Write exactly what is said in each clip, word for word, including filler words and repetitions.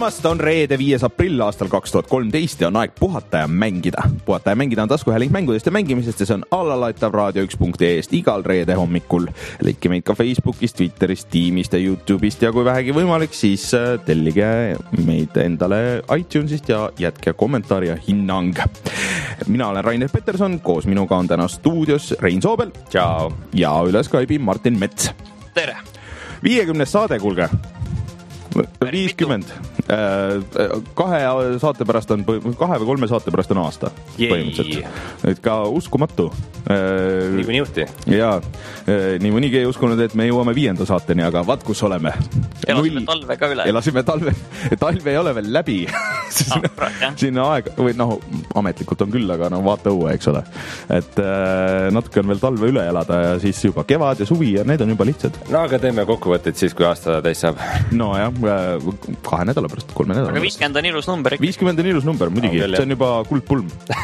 aasta on reede, viies aprill aastal kaks tuhat kolmteist ja on aeg puhata ja mängida. Puhata ja mängida on taskuhääling mängudest ja mängimisest ja see on allalaitav raadio üks punkt ee-st igal reede hommikul. Leiki meid ka Facebookist, Twitterist, Teamist ja YouTube'ist ja kui vähegi võimalik, siis tellige meid endale iTunesist ja jätke kommentaari ja hinnang. Mina olen Rainer Peterson, koos minuga on täna stuudios Rein Soobel. Ciao. Ja üle Skype'i Martin Mets. Tere. viiekümnes saade, kuulge. viiskümmend. Kahe saate pärast on, kahe või kolme saate pärast on aasta. Põhimõtteliselt. Ka uskumatu. Nii kui nii juhti. Jaa, nii mõnigi ei uskunud, et me jõuame viienda saateni, aga vaat kus oleme. Elasime talve ka üle. Elasime talve. Talve ei ole veel läbi. Siin aeg, või noh, ametlikult on küll, aga no vaata õue, eks ole. Et natuke on veel talve üle elada ja siis juba kevad ja suvi ja need on juba lihtsad. No aga teeme kokkuvõtteid siis, kui aasta täis saab. No jah, kahe nädala pärast, kolme nädala pärast. Aga viiskümmend on ilus number. viiskümmend on ilus number, muidugi. See on juba kuldpulm.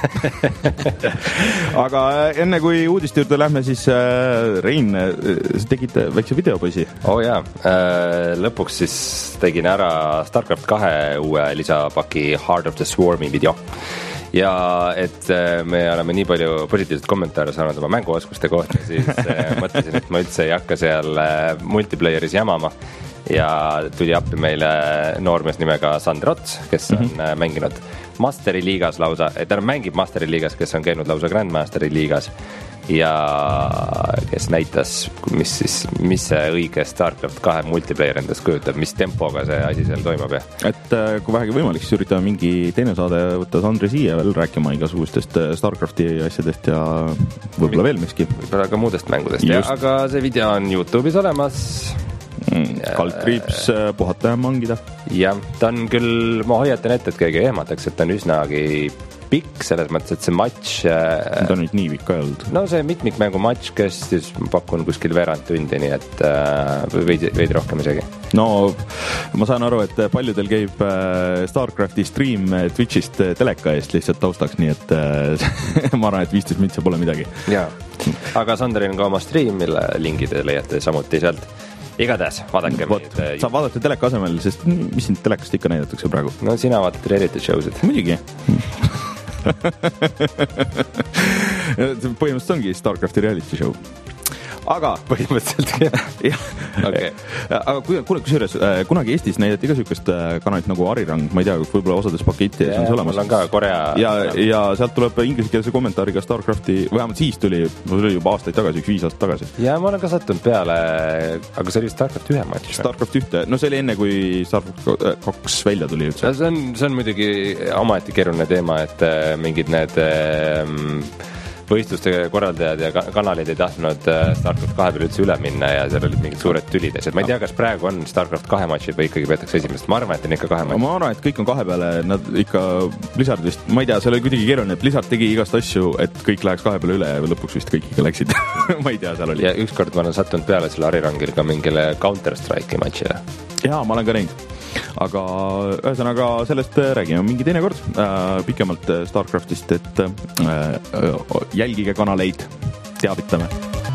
Aga enne kui uudiste juurde lähme, siis Rein, sa tegid väikse videopoisi. Oh jaa, lõpuks siis tegin ära StarCraft kahe uue lisapaki Heart of the Swarmi video. Ja et me oleme nii palju positiivset kommentaare saanud oma mänguoskuste kohta, siis mõtlesin, et ma üldse ei hakka seal multiplayeris jamama. Ja tuli appi meile noormees nimega Sander Ots, kes on mm-hmm. mänginud Masteri liigas lausa, et ta mängib Masteri liigas, kes on käinud lausa Grandmasteri liigas ja kes näitas, mis, siis, mis see õige StarCraft kahe multiplayer endast kujutab, mis tempoga see asi seal toimub. Ja. Et kui vähegi võimalik, siis üritame mingi teine saade võtta Sandri siia veel rääkima igasugustest StarCrafti asjadest ja võib-olla veel miski. Võib-olla ka muudest mängudest, ja, aga see video on YouTube'is olemas. Kaldkriips, puhata ja mangida. Jah, ta on küll, ma hoiatan ette, et keegi ehmataks, et ta on üsnagi pikk, selles mõttes, et see matš... Ta on nüüd nii pikk ka olnud. No see mitmikmängu matš kestis, ma pakun kuskil veerand tundi, nii et veidi, veidi rohkem isegi. No ma saan aru, et paljudel käib StarCrafti stream Twitchist teleka eest lihtsalt taustaks, nii et ma arvan, et viisteist mintse pole midagi. Jaa, aga Sanderil on ka oma stream, mille lingid leiate samuti sealt. Igatahes, vaadake Võt, meid. Saab vaadata teleka asemel, sest mis siin telekast ikka näidatakse praegu? No sina vaatad reality show'sid. Muidugi. Põhimõtteliselt ongi StarCrafti reality show. Aga põhimõtteliselt jah. Okay. Aga kuule, kusjuures kunagi Eestis näidati ka sükest kanalit nagu Arirang, ma ei tea, võib-olla osades paketti ja, on mul on ka Korea ja, ja sealt tuleb ingliskeelse kommentaariga StarCrafti, vähemalt siis tuli, tuli juba aastaid tagasi, üks viis aastat tagasi. Ja ma olen ka sattunud peale, aga see oli StarCraft ühe matš. StarCraft ühte, no see oli enne, kui StarCraft kaks välja tuli üldse. See on, see on muidugi omaette keeruline teema, et mingid need ähm, võistluste korraldajad ja kanalid ei tahtnud StarCraft kahe peale üldse üle minna ja seal olid mingid suured tülid. Ma ei tea, kas praegu on StarCraft kahe matšid või ikkagi peetakse esimest. Ma arvan, et on ikka kahe matšid. Ma arvan, et kõik on kahe peale. Nad ikka Blizzard vist, ma ei tea, see oli kuidagi keeruline, et Blizzard tegi igast asju, et kõik läheks kahe peale üle ja lõpuks vist kõik ikka läksid. Ma ei tea, seal oli. Ja ükskord ma olen sattunud peale selle Arirangil ka mingile Counter-Strike'i matšile. Jaa, ma olen ka näinud. Aga ühesõnaga sellest räägime mingi teine kord äh, pikemalt StarCraftist, et äh, jälgige kanaleid, teavitame.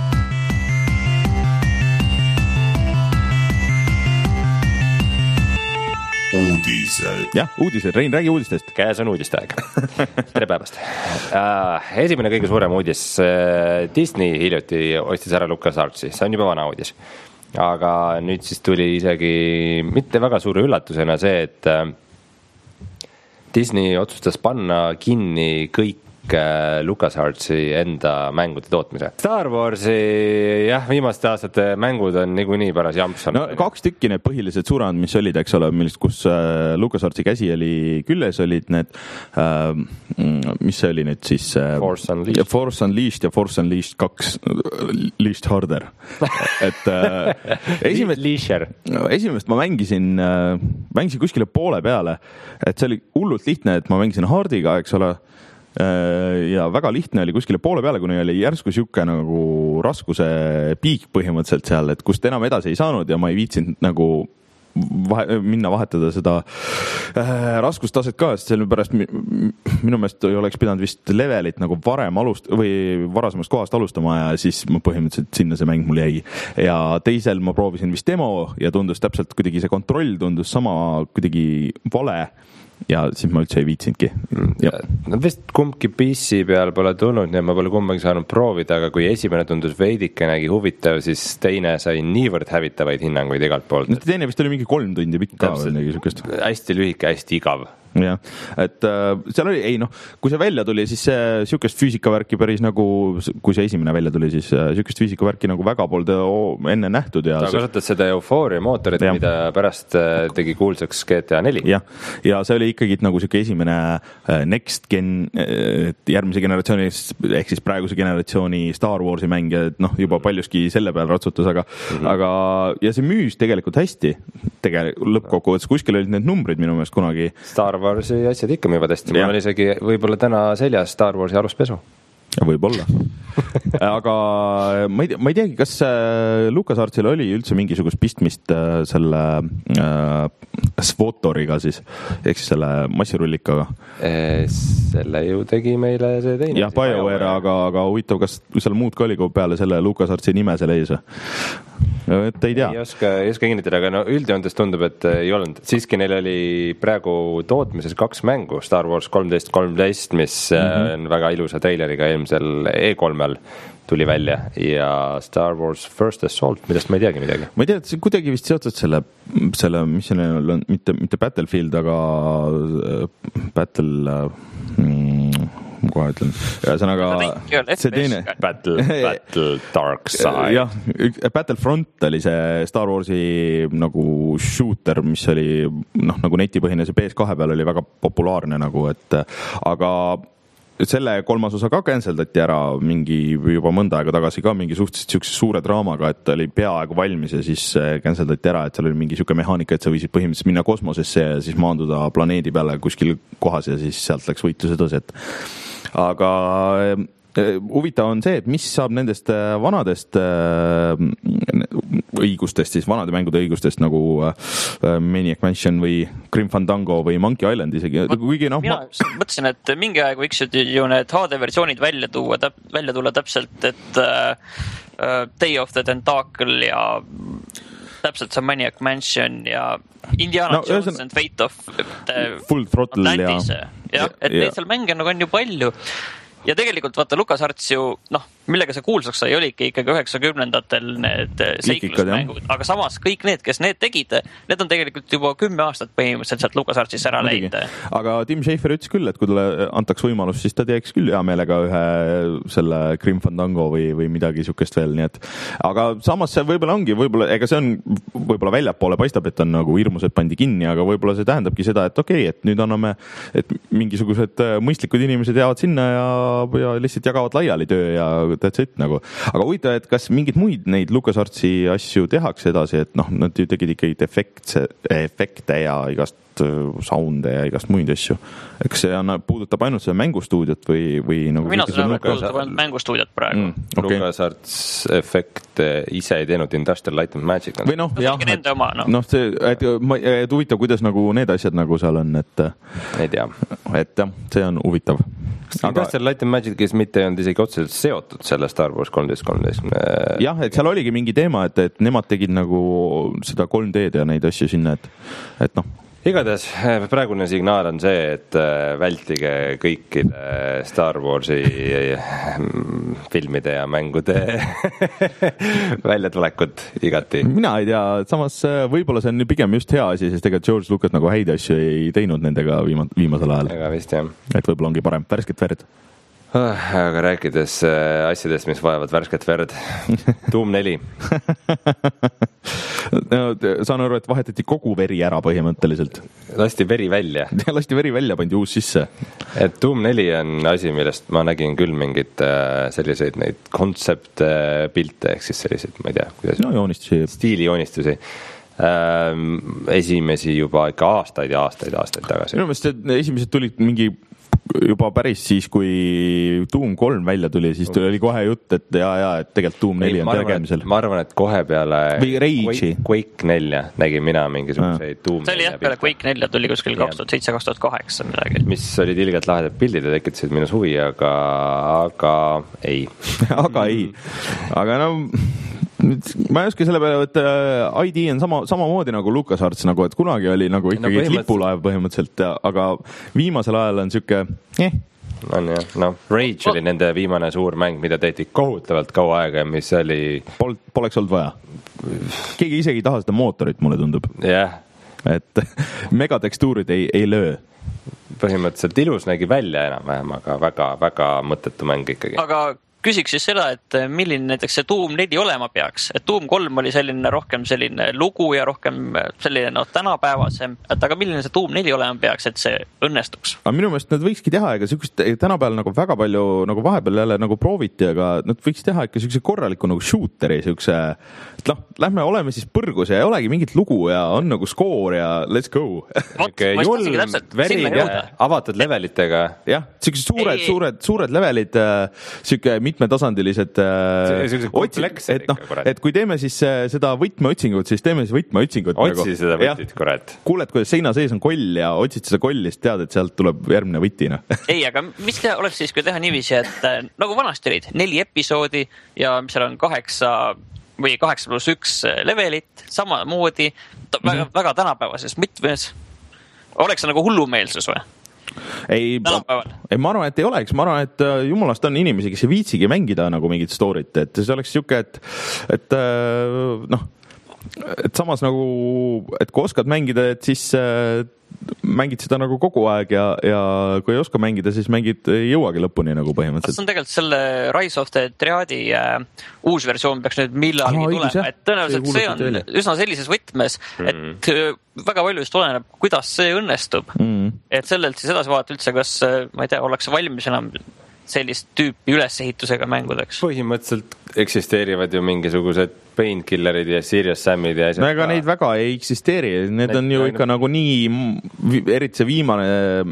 Uudised. Jah, uudised. Rein, räägi uudistest. Käes on uudisteaeg. Tere päevast. Äh, esimene kõige suurem uudis. Disney hiljuti ostis ära LucasArtsi. See on juba vana uudis. Aga nüüd siis tuli isegi mitte väga suure üllatusena see, et Disney otsustas panna kinni kõik LucasArtsi enda mängude tootmise. Star Warsi, jah, viimaste aastate mängud on niikuinii paras jamps. No kaks tükki need põhilised suurand, mis olid, eks ole, millest, kus äh, LucasArtsi käsi oli küljes, olid need, äh, mis see oli nüüd siis? Äh, Force Unleashed. Force Unleashed ja Force Unleashed kaks, Leashed Harder. Et äh, esimest, esimest ma mängisin, äh, mängisin kuskile poole peale, et see oli hullult lihtne, et ma mängisin Hardiga, eks ole, ja väga lihtne oli kuskile poole peale, kuni oli järsku siuke nagu raskuse piik põhimõtteliselt seal, et kust enam edasi ei saanud ja ma ei viitsinud nagu vahe, minna vahetada seda äh, raskustaset ka, sest sellepärast minu meelest ei oleks pidanud vist levelit nagu varem alust- või varasemast kohast alustama ja siis ma põhimõtteliselt sinna see mäng mul jäi. Ja teisel ma proovisin vist demo ja tundus täpselt kuidagi see kontroll tundus sama kuidagi vale ja siis ma üldse ei viitsinudki. No vist kumbki P C peal pole tulnud, nii ma pole kumbagi saanud proovida, aga kui esimene tundus veidike nägi huvitav, siis teine sai niivõrd hävitavaid hinnanguid igalt poolt. No, teine vist oli mingi kolm tundi pikk ka või mingi sükest. Hästi lühike, hästi igav. jah, et äh, seal oli, ei noh, kui see välja tuli, siis see sükest füüsikavärki päris nagu, kui see esimene välja tuli, siis äh, sükest füüsikavärki nagu väga polnud enne nähtud. Ja ta kasutad seda Euphoria mootorit, ja. mida pärast äh, tegi kuulsaks G T A neli. jah, ja see oli ikkagi nagu siuke esimene äh, next gen, äh, järgmise generatsiooni, ehk siis praeguse generatsiooni Star Warsi mäng ja noh, juba paljuski selle peal ratsutas, aga, mm-hmm. aga ja see müüs tegelikult hästi, tegelikult lõppkokkuvõttes kuskil olid need numbrid minu meelest kunagi. Star Warsi asjad ikka müüvad hästi. Mul oli isegi võib-olla täna seljas Star Warsi aluspesu. Võib-olla. Aga ma ei, tea, ma ei teagi, kas LucasArtsil oli üldse mingisugust pistmist selle äh, Svotoriga siis, ehk siis selle massirullikaga. E, selle ju tegi meile see teine. jah, BioWare, aga, aga huvitav, kas seal muud ka oli peale selle LucasArtsi nime seal ees? Et ei tea. Ei oska, ei oska kinnitada, aga no üldjoontes tundub, et ei olnud. Siiski neil oli praegu tootmises kaks mängu, Star Wars kolmteist kolmteist, mis mm-hmm. on väga ilusa treileriga eelmisel E kolmel tuli välja ja Star Wars First Assault, millest ma ei teagi midagi. Ma ei tea, et see kuidagi vist seotud selle, selle mis selle on, mitte, mitte Battlefield, aga Battle... Mm, kohe ütlen. Ühesõnaga see teine Battle, Battle Dark Side. jah, Battlefront oli see Star Warsi nagu shooter, mis oli noh, nagu netipõhine, see P S kahe peal oli väga populaarne nagu, et aga selle kolmas osa ka canceldati ära mingi juba mõnda aega tagasi ka mingi suhteliselt siukse suure draamaga, et oli peaaegu valmis ja siis canceldati ära, et seal oli mingi siuke mehaanika, et sa võisid põhimõtteliselt minna kosmosesse ja siis maanduda planeedi peale kuskil kohas ja siis sealt läks võitlus edasi, et aga huvitav on see, et mis saab nendest vanadest õigustest, siis vanade mängude õigustest nagu Maniac Mansion või Grim Fandango või Monkey Island isegi. Kuigi, no, mina ma... mõtlesin, et mingi aeg võiksid ju need H D versioonid välja tuua, täp, välja tulla täpselt, et uh, Day of the Tentacle ja täpselt see Maniac Mansion ja Indiana no, Jones and Fate of Full Throttle Atlantis. Ja, ja, et ja. Neid seal mänge nagu on ju palju. Ja tegelikult vaata LucasArts ju, noh, millega see kuulsaks sai, oligi ikkagi üheksakümnendatel need seiklusmängud, aga samas kõik need, kes need tegid, need on tegelikult juba kümme aastat põhimõtteliselt sealt LucasArtsis ära leid. Aga Tim Schafer ütles küll, et kui talle antaks võimalus, siis ta teeks küll hea meelega ühe selle Grim Fandango või, või midagi sukest veel, nii et aga samas see võib-olla ongi, võib-olla, ega see on võib-olla väljapoole paistab, et on nagu hirmused pandi kinni, aga võib-olla see tähendabki seda, et okei, okay, et nüüd anname, et mingisugused mõistlikud inimesed jäävad sinna ja ja lihtsalt jagavad laiali töö ja that's it nagu. Aga huvitav, et kas mingid muid neid LucasArtsi asju tehakse edasi, et noh, nad ju tegid ikkagi efekte, efekte ja igast sounde ja igast muid asju. Eks see on, puudutab ainult seda mängustuudiot või, või nagu... Mina seda puudutab ainult mängustuudiot praegu. Mm, okay. LucasArts efekte ise ei teinud Industrial Light and Magic. Või noh, jah, et, oma, no. noh see, et, et huvitav, kuidas nagu need asjad nagu seal on, et... Ei tea. Et jah, see on huvitav. Aga... Industrial Light and Magic, kes mitte ei olnud isegi otseselt seotud selle Star Wars kolmteist kolmteist. Jah, et seal oligi mingi teema, et, et nemad tegid nagu seda kolm D-d ja neid asju sinna, et, et noh. Igatahes praegune signaal on see, et vältige kõikide Star Warsi filmide ja mängude väljatulekut igati. Mina ei tea, samas võib-olla see on pigem just hea asi, sest ega George Lucas nagu häid asju ei teinud nendega viima, viimasel ajal. Ega vist jah. Et võib-olla ongi parem, värsket verd. Aga rääkides asjadest, mis vajavad värsket verd. Doom neli. Saan aru, et vahetati kogu veri ära põhimõtteliselt. Lasti veri välja. Lasti veri välja, pandi uus sisse. Et Doom neli on asi, millest ma nägin küll mingid selliseid neid concept pilte, ehk siis selliseid, ma ei tea, kuidas no, joonistusi. Stiilijoonistusi. Esimesi juba ikka aastaid ja aastaid, aastaid tagasi. Minu meelest esimesed tulid mingi juba päris siis, kui Doom kolm välja tuli, siis tuli oli kohe jutt, et ja, ja, et tegelikult Doom neli on tegemisel. Ma arvan, et kohe peale Quake, Quake nelja nägin mina mingisuguseid Doom see oli jah, peale Quake nelja tuli kuskil kaks tuhat seitse kaks tuhat kaheksa midagi. Mis olid ilgelt lahedad pildid ja tekitasid minus huvi, aga, aga ei. aga ei. Aga no ma ei oska selle peale, et I D on sama, samamoodi nagu LucasArts, nagu, et kunagi oli nagu ikkagi no, põhimõtteliselt... lipulaev põhimõtteliselt, aga viimasel ajal on siuke eh. on jah, no Rage oh. oli nende viimane suur mäng, mida tehti kohutavalt kaua aega, mis oli Pol, poleks olnud vaja. Keegi isegi ei taha seda mootorit, mulle tundub. jah yeah. Et megatekstuurid ei, ei löö. Põhimõtteliselt ilus nägi välja enam-vähem, aga väga, väga mõttetu mäng ikkagi. Aga küsiks siis seda, et milline näiteks see Doom neli olema peaks, et Doom kolm oli selline rohkem selline lugu ja rohkem selline no, tänapäevasem, et aga milline see Doom neli olema peaks, et see õnnestuks? Aga minu meelest nad võikski teha, ega sükust tänapäeval nagu väga palju nagu vahepeal jälle nagu prooviti, aga nad võiks teha ikka sükse korraliku nagu shooteri, sükse, et noh, lähme oleme siis põrgus ja ei olegi mingit lugu ja on nagu skoor ja let's go. Okay, julm, veri ja avatud levelitega. jah, sükse suured, suured, suured levelid, süke mitmetasandilised otsid, et noh, et kui teeme siis seda võtmeotsingut, siis teeme siis võtmeotsingut. Otsi nagu, seda võtit, kurat. Kuuled, kuidas seina sees on koll ja otsid seda kolli, siis tead, et sealt tuleb järgmine võtina. ei, aga mis te oleks siis, kui teha niiviisi, et nagu vanasti olid neli episoodi ja mis seal on kaheksa või kaheksa pluss üks levelit, samamoodi, väga, mm-hmm. väga tänapäevases mitmes. Oleks see nagu hullumeelsus või? Ei, ei, ma arvan, et ei oleks, ma arvan, et jumalast on inimesi, kes ei viitsigi mängida nagu mingit storyt, et see oleks siuke, et, et noh, et samas nagu, et kui oskad mängida, et siis mängid seda nagu kogu aeg ja, ja kui ei oska mängida, siis mängid ei jõuagi lõpuni nagu põhimõtteliselt. See on tegelikult selle Rise of the Triadi äh, uus versioon peaks nüüd millalgi ah, tulema, et tõenäoliselt see, see on teile. Üsna sellises võtmes, et mm. väga palju just oleneb, kuidas see õnnestub. Mm. Et sellelt siis edasi vaadata üldse, kas, ma ei tea, ollakse valmis enam sellist tüüpi ülesehitusega mängudeks. Põhimõtteliselt eksisteerivad ju mingisugused Painkillerid ja Serious Samid ja asjad. No ega neid väga ei eksisteeri, need on ju ikka nagu nii, eriti see viimane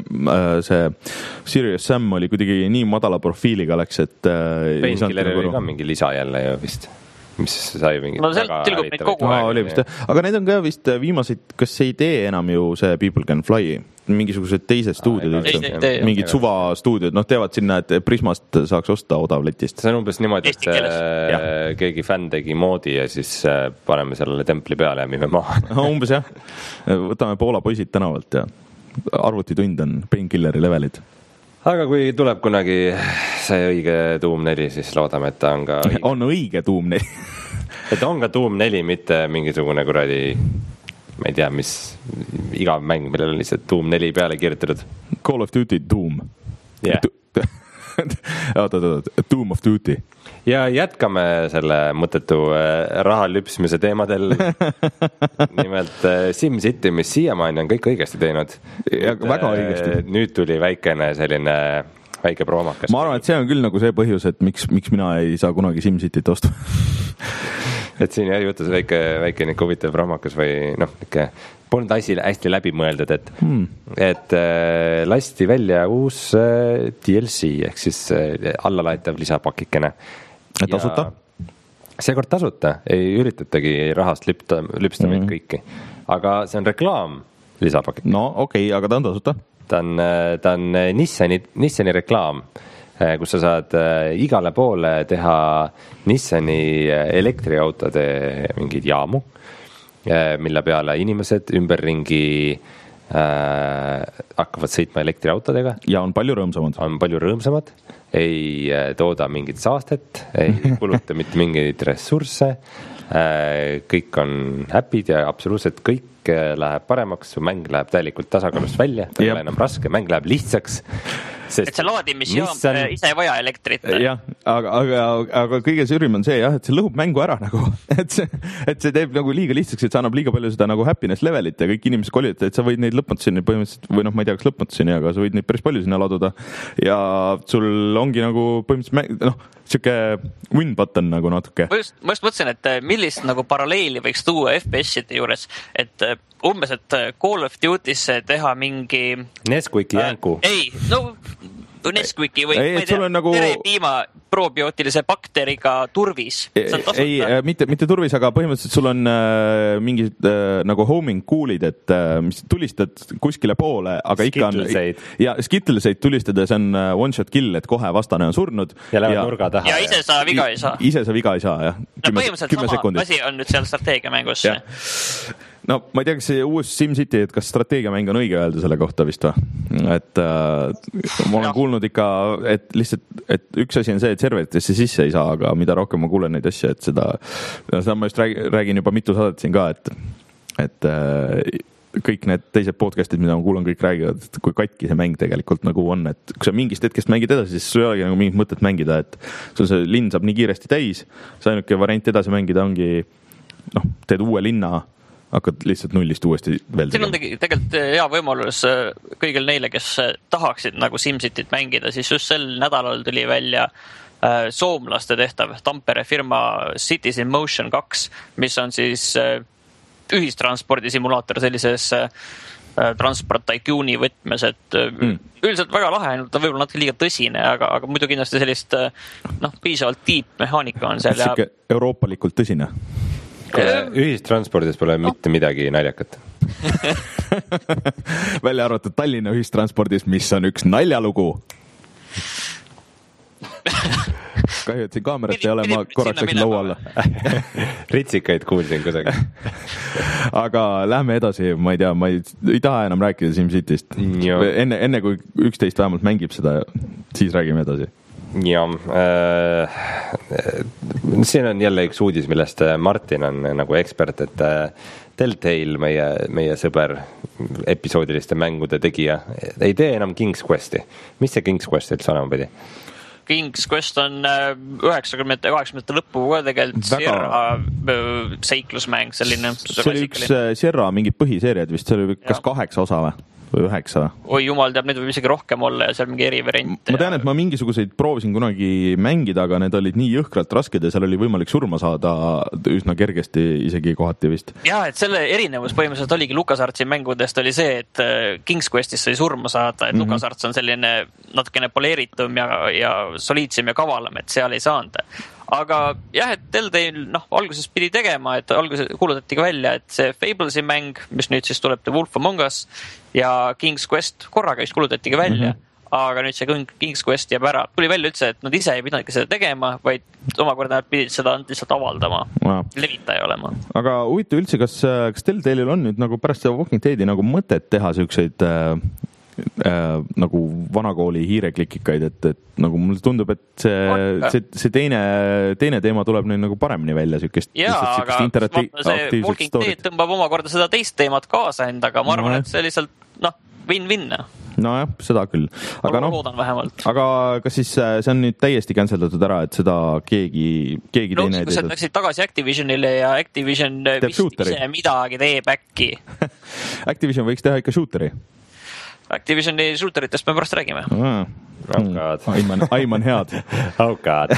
see Serious Sam oli kuidagi nii madala profiiliga läks, et Painkiller oli ka mingi lisa jälle ju vist, mis sai mingi no sealt tilgub neid kogu aeg. Aga need on ka vist viimaseid, kas ei tee enam ju see People Can Fly, mingisugused teised stuudiod üldse, mingid suva stuudiod, noh teevad sinna, et Prismast saaks osta odavletist. See on umbes niimoodi, et äh, keegi fänn tegi moodi ja siis äh, paneme sellele templi peale ja mime maha. Umbes jah, võtame Poola poisid tänavalt ja arvutitund on Painkilleri levelid. Aga kui tuleb kunagi see õige Doom neli, siis loodame, et ta on ka õige. On õige Doom neli. Et on ka Doom neli, mitte mingisugune kuradi ma ei tea, mis igav mäng, millel on lihtsalt Doom neli peale kirjutatud. Call of Duty Doom. Yeah. oota, oota, Doom of Duty. Ja jätkame selle mõttetu raha lüpsmise teemadel. Nimelt SimCity, mis siiamaani on kõik õigesti teinud. Ja väga õigesti. Nüüd tuli väikene selline väike proomakas. Ma arvan, et see on küll nagu see põhjus, et miks, miks mina ei saa kunagi SimCityt osta. Et siin jah juhtus väike, väike niisugune huvitav proomakas või noh, niisugune polnud asi hästi läbi mõeldud, et, hmm. et äh, lasti välja uus äh, D L C ehk siis äh, allalaetav lisapakikene. Et tasuta? Seekord tasuta, ei üritatagi rahast lüpta, lüpsta meid hmm. kõiki. Aga see on reklaam lisapakik. No okei, okay, aga ta on tasuta? Ta on, ta on Nissani, Nissani reklaam, kus sa saad igale poole teha Nissani elektriautode mingid jaamu, mille peale inimesed ümberringi äh, hakkavad sõitma elektriautodega. Ja on palju rõõmsamad. On palju rõõmsamad, ei tooda mingit saastet, ei kuluta mitte mingeid ressursse, äh, kõik on happy'd ja absoluutselt kõik läheb paremaks, su mäng läheb täielikult tasakaalust välja, ta ei ole enam raske, mäng läheb lihtsaks. Et see laadimisjaam on... ise ei vaja elektrit. Jah, aga, aga, aga kõige süürim on see jah, et see lõhub mängu ära nagu, et see, et see teeb nagu liiga lihtsaks, et see annab liiga palju seda nagu happiness levelit ja kõik inimesed kolid, et sa võid neid lõpmatuseni põhimõtteliselt, või noh, ma ei tea, kas lõpmatuseni, aga sa võid neid päris palju sinna laduda ja sul ongi nagu põhimõtteliselt, noh, siuke win button nagu natuke. Ma just, ma just mõtlesin, et millist nagu paralleeli võiks tuua F P S-ide juures, et umbes, et Call of Duty'sse teha mingi Nesquiki jänku. Äh, ei, no nagu Nesquiki või ei, ma ei tea, nagu... verepiima probiootilise bakteriga turvis. ei, mitte, mitte turvis, aga põhimõtteliselt sul on äh, mingid äh, nagu homing cool'id, et äh, mis tulistad kuskile poole, aga ikka on ja skitleseid tulistada, see on one shot kill, et kohe vastane on surnud. Ja lähevad nurga taha. Ja ise sa viga ei saa. Ise sa viga ei saa, jah. No põhimõtteliselt sama sekundit. Asi on nüüd seal strateegiamängus. No ma ei tea, kas see uus SimCity, et kas strateegiamäng on õige öelda selle kohta vist või? Et äh, ma olen ja. kuulnud ikka, et lihtsalt, et üks asi on see, et serveritesse sisse ei saa, aga mida rohkem ma kuulen neid asju, et seda, seda ma just räägin, räägin juba mitu saadet siin ka, et, et äh, kõik need teised podcastid, mida ma kuulan, kõik räägivad, et kui katki see mäng tegelikult nagu on, et kui sa mingist hetkest mängid edasi, siis sul ei olegi nagu mingit mõtet mängida, et sul see linn saab nii kiiresti täis, see ainuke variant edasi mängida ongi, noh, teed uue linna, hakkad lihtsalt nullist uuesti veel tegema. Siin on tegelikult hea võimalus kõigil neile, kes tahaksid nagu SimCityt mängida, siis just sel nädalal tuli välja soomlaste tehtav Tampere firma Cities in Motion kaks, mis on siis ühistranspordi simulaator sellises transport tycooni võtmes, et mm. üldiselt väga lahe, ainult ta võib-olla natuke liiga tõsine, aga, aga muidu kindlasti sellist noh, piisavalt deep mehaanika on seal. Ja... Euroopalikult tõsine. Ühistranspordis pole no. mitte midagi naljakat. Välja arvatud Tallinna ühistranspordis, mis on üks naljalugu. Kahju, et siin kaamerat ei ole, ma korraks läksin laua alla. Ritsikaid kuulsin kuidagi. Aga lähme edasi, ma ei tea, ma ei, ei taha enam rääkida SimCityst. Enne, enne kui üksteist vähemalt mängib seda, siis räägime edasi. Ja, äh, siin on jälle üks uudis, millest Martin on nagu ekspert, et Telltale, meie, meie sõber, episoodiliste mängude tegija, ei tee enam King's Questi. Mis see King's Quest üldse olema pidi? King's Quest on üheksakümnendate ja kaheksakümnendate lõppu ka tegelikult Väga... Sierra seiklusmäng selline. See oli üks Sierra mingid põhiseeriad vist, see oli kas ja. kaheksa osa või? või üheksa. Oi jumal teab, need võib isegi rohkem olla ja seal mingi erivariant. Ma tean, et ma mingisuguseid proovisin kunagi mängida, aga need olid nii jõhkralt rasked ja seal oli võimalik surma saada üsna kergesti isegi kohati vist. Ja, et selle erinevus põhimõtteliselt oligi LucasArtsi mängudest oli see, et King's Questis sai surma saada, et mm-hmm. LucasArts on selline natukene poleeritum ja, ja soliidsem ja kavalam, et seal ei saanud. Aga jah, et Telltale noh, alguses pidi tegema, et alguses kuulutati ka välja, et see Fablesi mäng, mis nüüd siis tuleb The Wolf Among Us ja King's Quest korraga just kuulutati ka välja, mm-hmm. aga nüüd see King's Quest jääb ära. Tuli välja üldse, et nad ise ei pidanudki seda tegema, vaid omakorda nad pidid seda lihtsalt avaldama, wow. levitaja olema. Aga huvitav üldse, kas, kas Telltale'il on nüüd nagu pärast seda Walking Deadi nagu mõtet teha selliseid äh, äh, nagu vanakooli hiireklikikaid, et, et nagu mulle tundub, et see, see, see teine, teine teema tuleb nüüd nagu paremini välja, sükest, jaa, aga see Walking Dead tõmbab omakorda seda teist teemat kaasa endaga, ma arvan, no, et see lihtsalt noh, win-win. No jah, seda küll. Aga ma noh, loodan vähemalt. Aga kas siis see on nüüd täiesti canceldatud ära, et seda keegi, keegi no, teine... No, kui sa läksid tagasi Activisionile ja Activision vist ise midagi teeb äkki. Activision võiks teha ikka shooteri. Activisioni shooteritest me pärast räägime. Ah, oh God. Aiman, aiman head. Oh God.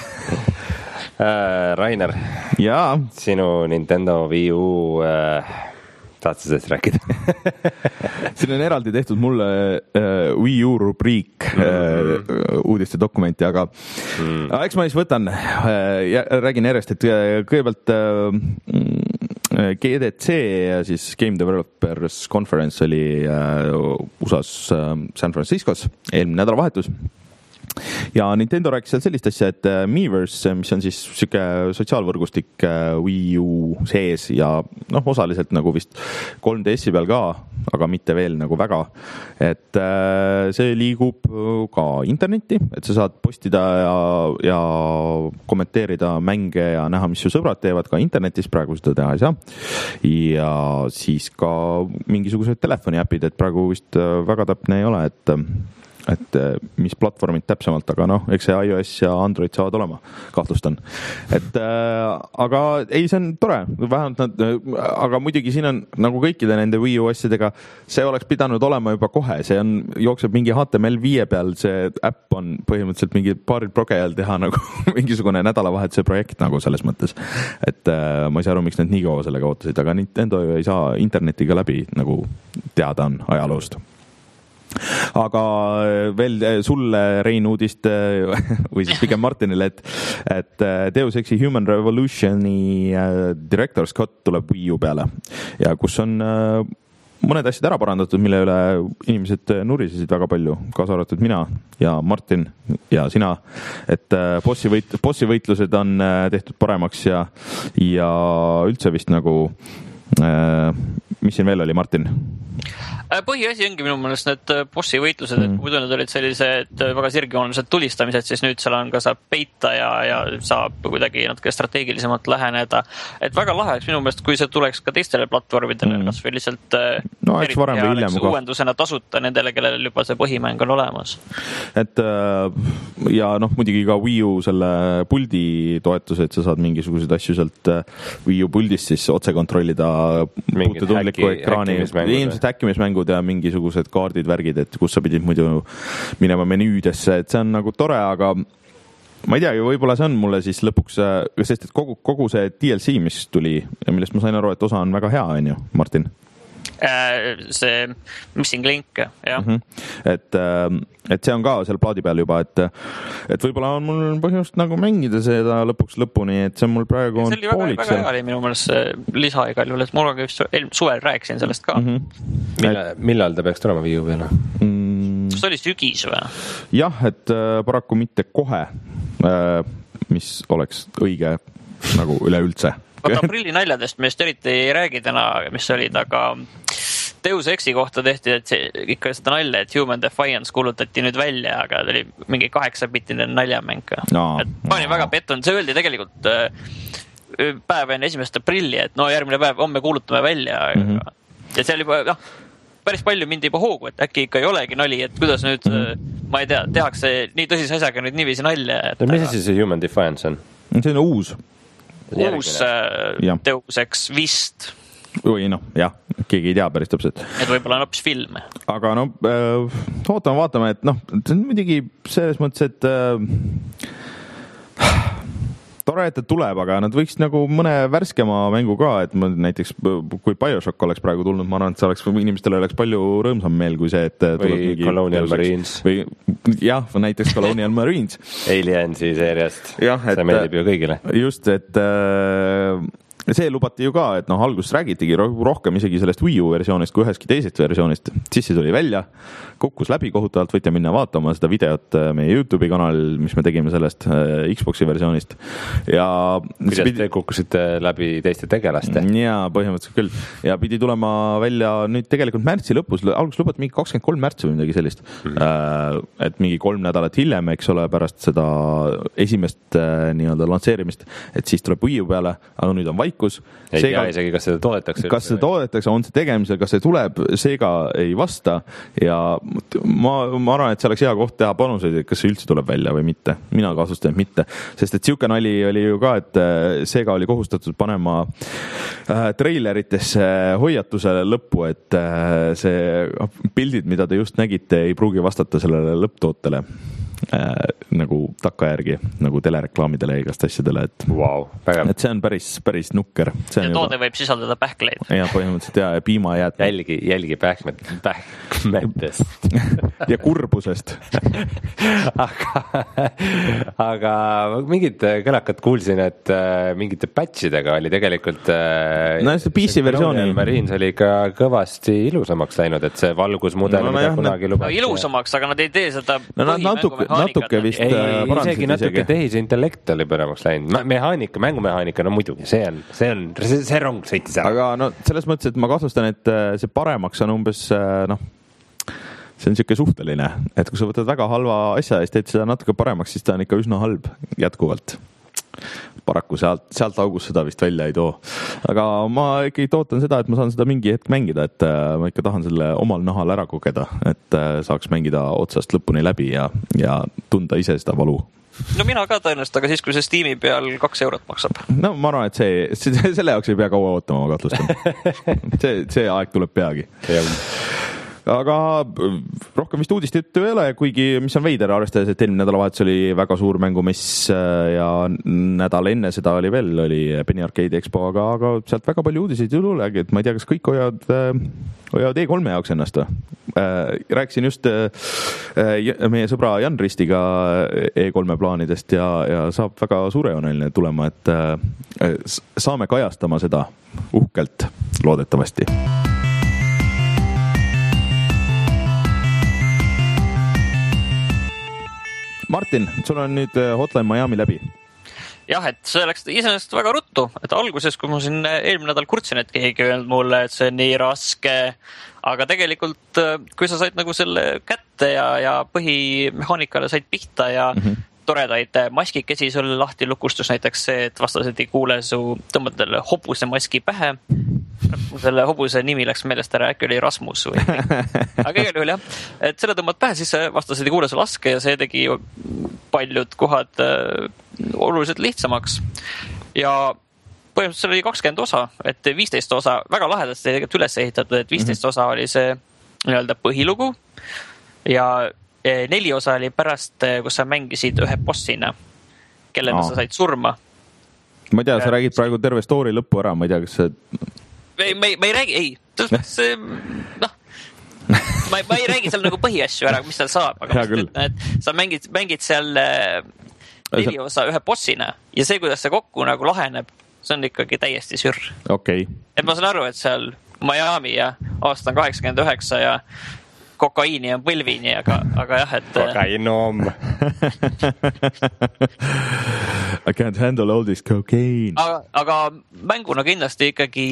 Uh, Rainer, jaa. Sinu Nintendo Wii U uh, tahad sa sellest rääkida? Siin on eraldi tehtud mulle uh, Wii U rubriik mm-hmm. uh, uudiste dokumenti, aga mm. eks ma siis võtan uh, ja räägin järjest, et uh, kõigepealt uh, G D C ja siis Game Developers Conference oli uh, U S A-s uh, San Franciscos eelmine nädalavahetus. Ja Nintendo rääkis seal sellist asja, et Miiverse, mis on siis siuke sotsiaalvõrgustik Wii U sees ja noh, osaliselt nagu vist kolm D S-i peal ka, aga mitte veel nagu väga, et see liigub ka internetti, et sa saad postida ja, ja kommenteerida mänge ja näha, mis su sõbrad teevad ka internetis, praegu seda teha ei saa. Ja siis ka mingisugused telefoniäpid, et praegu vist väga täpne ei ole, et et mis platvormid täpsemalt, aga noh, eks see iOS ja Android saavad olema, kahtlustan. Et äh, aga ei, see on tore, vähemalt nad, aga muidugi siin on nagu kõikide nende Wii U asjadega, see oleks pidanud olema juba kohe, see on, jookseb mingi H T M L viie peal, see äpp on põhimõtteliselt mingi paaril progejal teha nagu mingisugune nädalavahetuse projekt nagu selles mõttes, et äh, ma ei saa aru, miks need nii kaua sellega ootasid, aga Nintendo ei saa internetiga läbi, nagu teada on ajaloost. aga veel sulle, Rein, uudist või siis pigem Martinile, et, et Deus Exi Human Revolutioni Director Scott tuleb Wii U peale ja kus on mõned asjad ära parandatud, mille üle inimesed nurisesid väga palju, kaasa arvatud mina ja Martin ja sina, et bossi, võit, bossi võitlused on tehtud paremaks ja, ja üldse vist nagu, mis siin veel oli, Martin? Põhiasi ongi minu meelest need bossi võitlused, et muidu need olid sellised väga sirgjoonelised tulistamised, siis nüüd seal on ka saab peita ja, ja saab kuidagi natuke strateegilisemalt läheneda. Et väga lahe oleks minu meelest, kui see tuleks ka teistele platvormidele, mm. kas või lihtsalt no, varem või hiljem uuendusena tasuta nendele, kellel juba see põhimäng on olemas. Et ja noh, muidugi ka Wii U selle puldi toetuse, et sa saad mingisuguseid asju sealt Wii U puldist siis otse kontrollida puututundliku ekraani, ilmselt häkkimismängud ja mingisugused kaardid, värgid, et kus sa pidid muidu minema menüüdesse, et see on nagu tore, aga ma ei teagi, võib-olla see on mulle siis lõpuks, sest et kogu, kogu see D L C, mis tuli ja millest ma sain aru, et osa on väga hea, on ju, Martin? See Missing Link, jah. Mm-hmm. Et, et see on ka seal plaadi peal juba, et, et võib-olla on mul põhjust nagu mängida seda lõpuks lõpuni, et see on mul praegu on pooliks. See oli väga, väga hea minu meelest see lisa igal juhul, et mul on just suvel rääkisin sellest ka. Mm-hmm. Millal, millal ta peaks tulema Wii U peale? Mm. See oli sügis või? Jah, et äh, paraku mitte kohe, äh, mis oleks õige nagu üleüldse. Vaata aprilli naljadest me just eriti ei räägi täna, mis olid, aga Deus Exi kohta tehti, et see, ikka seda nalja, et Human Defiance kuulutati nüüd välja, aga ta oli mingi kaheksapitine naljamäng. No, ma olin no. väga pettunud, see öeldi tegelikult päev enne esimest aprilli, et no järgmine päev homme kuulutame välja. Mm-hmm. Ja see oli juba, noh, päris palju mindi juba hoogu, et äkki ikka ei olegi nali, et kuidas nüüd, mm-hmm. ma ei tea, tehakse nii tõsise asjaga nüüd niiviisi nalja. Et, mis aga... see Human Defiance on? See on uus. Uus äh, Deus Ex vist. Või noh, jah, keegi ei tea päris täpselt. Et võib-olla on hoopis film. Aga no, äh, ootame, vaatame, et noh, see on muidugi selles mõttes, et äh, tore, et ta tuleb, aga nad võiks nagu mõne värskema mängu ka, et ma näiteks, kui BioShock oleks praegu tulnud, ma arvan, et see oleks, inimestele oleks palju rõõmsam meel kui see, et või mingi Colonial Marines. Või jah, näiteks Colonial Marines. Aliensi seeriast. Ja, et, see meeldib ju kõigile. Just, et äh, see lubati ju ka, et noh, alguses räägitigi rohkem isegi sellest Wii U versioonist kui üheski teisest versioonist. Siis see tuli välja, kukkus läbi kohutavalt, võite minna vaatama seda videot meie YouTube'i kanalil, mis me tegime sellest Xboxi versioonist. Ja kuidas pidi... te kukkusite läbi teiste tegelaste? Jaa, põhimõtteliselt küll. Ja pidi tulema välja nüüd tegelikult märtsi lõpus, alguses lubati mingi kakskümmend kolm märtsi või midagi sellist. Mm. Et mingi kolm nädalat hiljem, eks ole, pärast seda esimest nii-öelda lansseerimist, et siis tuleb Wii U peale, aga nüüd on vaikus. Ei tea isegi, kas seda toodetakse. Kas seda toodetakse, on see tegemisel, kas see tuleb, seega ei vasta ja ma, ma arvan, et see oleks hea koht teha panuseid, et kas see üldse tuleb välja või mitte. Mina kahtlustan, et mitte. Sest et siuke nali oli ju ka, et seega oli kohustatud panema treileritesse hoiatusele lõppu, et see pildid, mida te just nägite, ei pruugi vastata sellele lõpptootele. Äh, nagu takkajärgi, nagu telereklaamidele ja igast asjadele, et, wow, et see on päris, päris nukker. See ja toode juba... võib sisaldada pähkleid. Ja põhimõtteliselt ja, ja piimajäätmed. Jälgi, jälgi pähkmed, pähkmetest. Ja kurbusest. aga, aga mingid kõlakad kuulsin, et mingite patchidega oli tegelikult no, see P C versiooni Marines oli ikka kõvasti ilusamaks läinud, et see valgusmudel no, no, mida kunagi no, lubati. No, ilusamaks, aga nad ei tee seda no, natuke, natuke vist ei, isegi natuke tehisintellekt oli paremaks läinud. Mehaanika, mängumehaanika, no muidugi, see on, see on, see, see rong sõitis ära. Aga no selles mõttes, et ma kahtlustan, et see paremaks on umbes, noh, see on siuke suhteline, et kui sa võtad väga halva asja ja teed seda natuke paremaks, siis ta on ikka üsna halb jätkuvalt. Paraku sealt, sealt augus seda vist välja ei too. Aga ma ikkagi tootan seda, et ma saan seda mingi hetk mängida, et ma ikka tahan selle omal nahal ära kogeda, et saaks mängida otsast lõpuni läbi ja, ja tunda ise seda valu. No mina ka tõenäoliselt, aga siis, kui see Steam'i peal kaks eurot maksab. No ma arvan, et see, selle jaoks ei pea kaua ootama, ma kahtlustan. See, see aeg tuleb peagi. aga rohkem vist uudist juttu ei ole, kuigi mis on veider, arvestades, et eelmine nädalavahetus oli väga suur mängumess ja nädal enne seda oli veel, oli Penny Arcade Expo, aga, aga sealt väga palju uudiseid ei tulegi, et ma ei tea, kas kõik hoiavad, hoiavad E kolme jaoks ennast või? Rääkisin just meie sõbra Jan Ristiga E kolme plaanidest ja, ja saab väga suurejooneline tulema, et saame kajastama seda uhkelt, loodetavasti. Martin, sul on nüüd Hotline Miami läbi. Jah, et see läks iseenesest väga ruttu, et alguses, kui ma siin eelmine nädal kurtsin, et keegi öelnud mulle, et see on nii raske, aga tegelikult, kui sa said nagu selle kätte ja, ja põhimehaanikale said pihta ja mm-hmm. toredaid maskikesi sulle lahti lukustus, näiteks see, et vastased ei kuule su tõmbad talle hobuse maski pähe. Selle hobuse nimi läks meelest ära, äkki oli Rasmus või aga igal juhul jah, et selle tõmbad pähe, siis vastased ei kuule su laske ja see tegi paljud kohad äh, oluliselt lihtsamaks ja põhimõtteliselt seal oli kakskümmend osa, et viisteist osa väga lahedasti tegelikult üles ehitatud, et viisteist mm-hmm. osa oli see nii-öelda põhilugu ja neli osa oli pärast, kus sa mängisid ühe bossina, kellena no. sa said surma. Ma ei tea, sa räägid praegu terve story lõppu ära, ma ei tea, kas see ei, ma, ei, ma ei räägi, ei, see, noh, ma, ma ei räägi seal nagu põhiasju ära, mis seal saab, aga mõtlen, et sa mängid, mängid seal neli osa ühe bossina ja see, kuidas see kokku nagu laheneb, see on ikkagi täiesti sürr. Okay. Et ma saan aru, et seal Miami ja aasta on kaheksakümmend üheksa ja kokaiini on põlvini, aga, aga jah, et kokainom. I can't handle all this cocaine. Aga, aga mänguna kindlasti ikkagi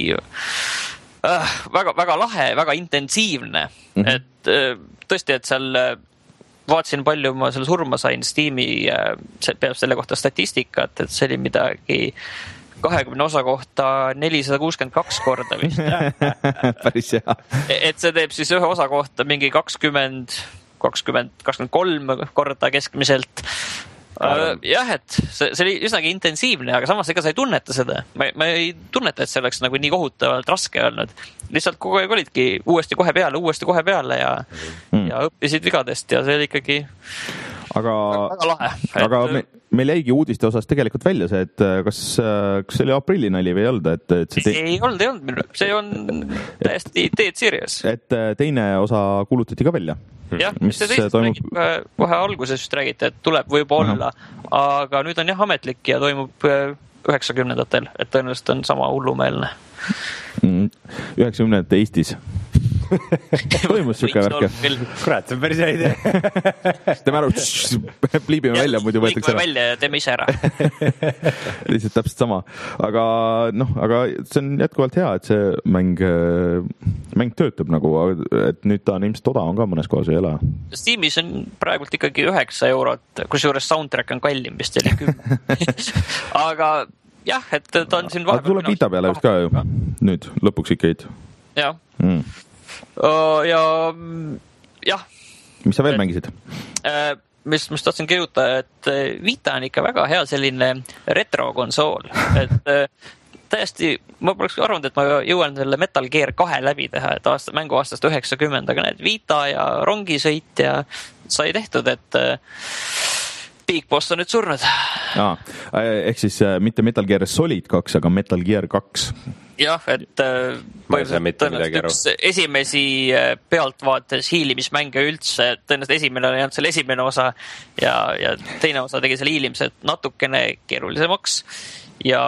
äh, väga, väga lahe, väga intensiivne. Mm-hmm. Et äh, tõesti, et seal vaatasin palju, ma selle surma sain Steam'i, äh, peab selle kohta statistikat, et see oli midagi kahekümne osa kohta nelisada kuuskümmend kaks korda vist. Päris hea. Et see teeb siis ühe osa kohta mingi kakskümmend, kakskümmend, kakskümmend kolm korda keskmiselt. Jah, et see, see oli üsnagi intensiivne, aga samas ega sa ei tunneta seda. Ma, ma ei tunneta, et see oleks nagu nii kohutavalt raske olnud. Lihtsalt kogu aeg olidki uuesti kohe peale, uuesti kohe peale ja, mm. ja õppisid vigadest ja see oli ikkagi aga, väga lahe. Aga et, me, meil jäigi uudiste osas tegelikult välja see, et kas, kas see oli aprillinali või ei olnud? Et, et see te... ei olnud, ei olnud. See on täiesti dead serious. Et teine osa kuulutati ka välja. Jah, mis see teist toimub... räägib, kohe alguses just räägite, et tuleb võib-olla, aga nüüd on jah ametlik ja toimub üheksakümnendatel, et tõenäoliselt on sama hullumeelne. üheksakümnendate Eestis. Toimus siuke värk. Kurat, see on päris hea idee. Teeme aru, pliibime ja, välja, muidu võetakse ära. välja ja teeme ise ära. Lihtsalt täpselt sama. Aga, noh, aga see on jätkuvalt hea, et see mäng, mäng töötab nagu, et nüüd ta on ilmselt odavam ka mõnes kohas ei ole. Steamis on praegult ikkagi üheksa eurot, kusjuures soundtrack on kallim vist oli kümme. Aga jah, et ta on siin vahepeal. Aga tuleb Vita peale vist ka ju, nüüd lõpuks ikka id. Jah. Mm. Uh, ja jah. Mis sa veel et, mängisid? Uh, mis, mis tahtsin kirjuta, et Vita on ikka väga hea selline retro-konsool. Et uh, täiesti, ma poleks arvanud, et ma jõuan selle Metal Gear kahe läbi teha, et aasta, mängu aastast üheksakümmend, aga need Vita ja rongisõit ja sai tehtud, et uh, Big Boss on nüüd surnud. Ah, ehk siis mitte Metal Gear Solid kaks, aga Metal Gear kaks. Jah, et tõenäoliselt üks esimesi pealtvaates hiilimismänge üldse, tõenäoliselt esimene oli ainult selle esimene osa ja, ja teine osa tegi selle hiilimise natukene keerulisemaks ja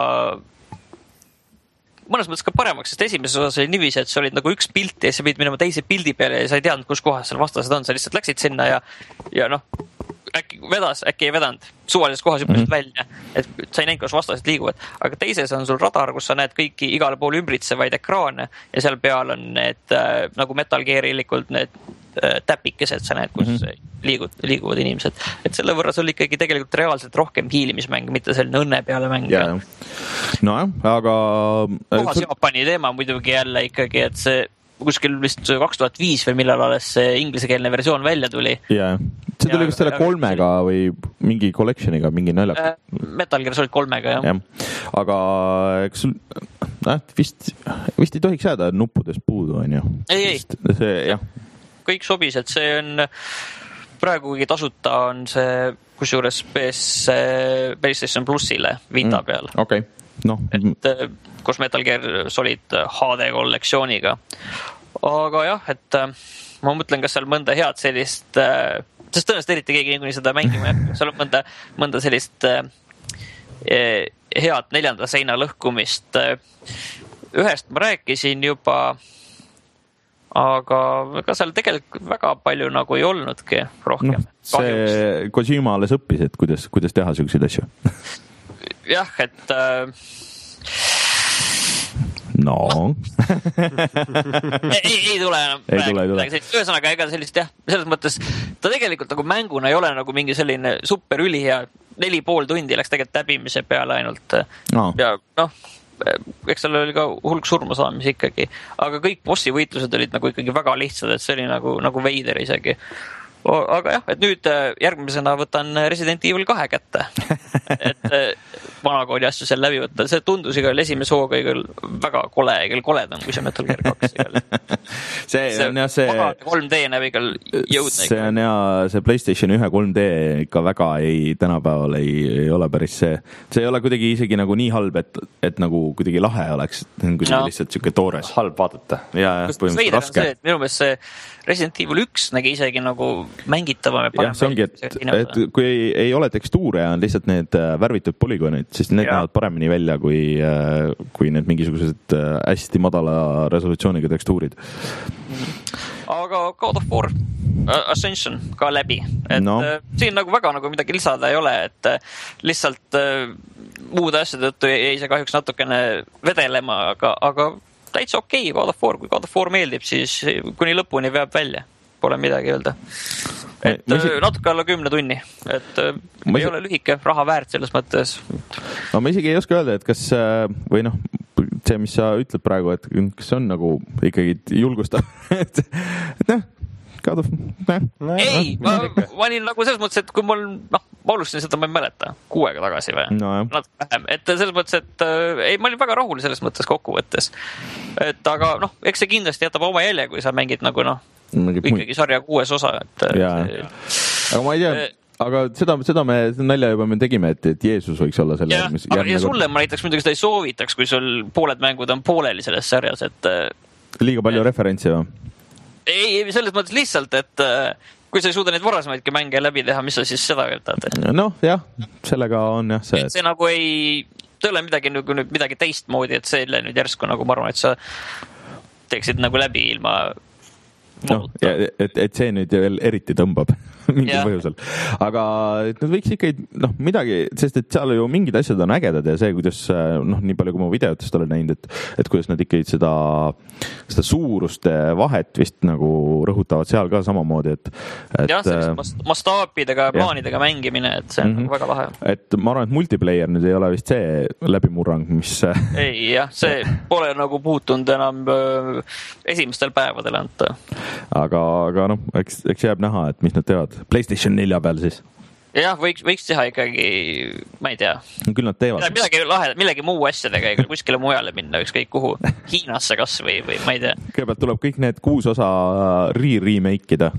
mõnes mõttes ka paremaks, sest esimeses osas oli niiviisi, et see oli nagu üks pilt ja sa pidid minema teise pildi peale ja sa ei teadnud, kus kohas seal vastased on, sa lihtsalt läksid sinna ja, ja noh, äkki vedas, äkki ei vedanud, suvalises kohas hüppasid mm-hmm. välja, et sa ei näinud, kus vastased liiguvad. Aga teises on sul radar, kus sa näed kõiki igale pool ümbritsevaid ekraane ja seal peal on need äh, nagu Metal Gearilikult need äh, täpikesed, sa näed, kus mm-hmm. liigud, liiguvad inimesed. Et selle võrra sul ikkagi tegelikult reaalselt rohkem hiilimismäng, mitte selline õnne peale mäng. Yeah. No jah, aga... Kohas Jaapani teema muidugi jälle ikkagi, et see kuskil vist kaks tuhat viis või millal alles see ingliskeelne versioon välja tuli. Jaa, see tuli vist selle kolmega või mingi collectioniga, mingi naljak. Metal Gear Solid kolmega, jah. Ja. Aga eks sul, noh, vist, vist ei tohiks jääda nuppudest puudu, on ju. Ei, ei. See, jah. kõik sobis, et see on praegugi tasuta on see kusjuures P S PlayStation Plusile Vita peal. Mm, okei, okay. noh. Et koos Metal Gear Solid H D kollektsiooniga. Aga jah, et ma mõtlen, kas seal mõnda head sellist, sest tõenäoliselt eriti keegi niikuinii seda mängima jääb, seal on mõnda, mõnda sellist head neljanda seina lõhkumist. Ühest ma rääkisin juba, aga ega seal tegelikult väga palju nagu ei olnudki rohkem. No, see Kojima alles õppis, et kuidas, kuidas teha selliseid asju. jah, et no ei, ei tule enam ei tule, ei tule. Ühesõnaga, ega sellist jah, selles mõttes ta tegelikult nagu mänguna ei ole nagu mingi selline super ülihea, neli pool tundi läks tegelikult täbimise peale ainult no. Ja noh, eks seal oli ka hulk surmasaamisi ikkagi, aga kõik bossi võitlused olid nagu ikkagi väga lihtsad, et see oli nagu, nagu veider isegi. Aga jah, et nüüd järgmisena võtan Resident Evil kahe kätte, et vanakooli asju seal läbi võtta. See tundus igal esimese hooga igal väga kole, igal koledam, kui see Metal Gear kaks igal. see, see on jah see kolm D näeb igal jõudne. See on jah, see PlayStation üks kolm D ikka väga ei, tänapäeval ei, ei ole päris see. See ei ole kuidagi isegi nagu nii halb, et, et nagu kuidagi lahe oleks. Kuidagi no. Lihtsalt siuke toores. Halb vaadata. Ja, ja, põhimõtteliselt raske. See, minu meelest see Resident Evil üks nägi isegi nagu mängitavam ja parem. Jah, see ongi, et, et kui ei, ei ole tekstuure ja on lihtsalt need värvitud polügoonid, siis need ja. Näevad paremini välja kui, kui need mingisugused hästi madala resolutsiooniga tekstuurid. Aga God of War Ascension ka läbi. Et no. Siin nagu väga nagu midagi lisada ei ole, et lihtsalt muude asjade tõttu ei see kahjuks natukene vedelema, aga, aga täitsa okei okay, God of War. Kui God of War meeldib, siis kuni lõpuni veab välja. Pole midagi öelda. Et ma isegi... natuke alla kümne tunni. Et ma ei isegi... ole lühike raha väärt selles mõttes. No ma isegi ei oska öelda, et kas või noh, see, mis sa ütled praegu, et kas on nagu ikkagi julgustav. et, et noh, God of... No, ei, no, ma, ma olin nagu selles mõttes, et kui mul, noh, ma alustasin seda, ma ei mäleta, kuuega tagasi või? No, natuke vähem. Et selles mõttes, et ei, ma olin väga rahul selles mõttes kokkuvõttes. Et aga, noh, eks see kindlasti jätab oma jälje, kui sa mängid nagu, noh, ikkagi sarja kuues osa. Et, see... Aga ma ei tea, aga seda, seda me nalja juba me tegime, et, et Jeesus võiks olla selle. Ja, mis, aga, ja sulle ma näiteks muidugi seda ei soovitaks, kui sul pooled mängud on pooleli selles sarjas, et... Liiga palju et... referentsi või? Ei, selles mõttes lihtsalt, et kui sa ei suuda neid varasemaidki mänge läbi teha, mis sa siis seda võtad? Noh, jah, sellega on jah see. Et see nagu ei tõle midagi, midagi teistmoodi, et selle nüüd järsku nagu ma arvan, et sa teeksid nagu läbi ilma... No, et, et see nüüd veel eriti tõmbab mingil yeah. põhjusel. Aga et nad võiks ikka noh, midagi, sest et seal ju mingid asjad on ägedad ja see, kuidas noh, nii palju kui ma videotest olen näinud, et, et kuidas nad ikkagi seda, seda suuruste vahet vist nagu rõhutavad seal ka samamoodi, et, et jah, sellist mastaapidega ja plaanidega ja. Mängimine, et see on mm-hmm. väga lahe. Et ma arvan, et multiplayer nüüd ei ole vist see läbimurrang, mis ei, jah, see pole nagu puutunud enam esimestel päevadel anta. Aga, aga noh, eks, eks jääb näha, et mis nad teevad. PlayStation nelja peal siis. Jah, võiks, võiks teha ikkagi, ma ei tea. Küll nad teevad. Midagi lahe, millegi muu asjadega ei kuskile mujale minna, ükskõik kuhu. Hiinasse kas või, või ma ei tea. Kõigepealt tuleb kõik need kuus osa re-remake ida.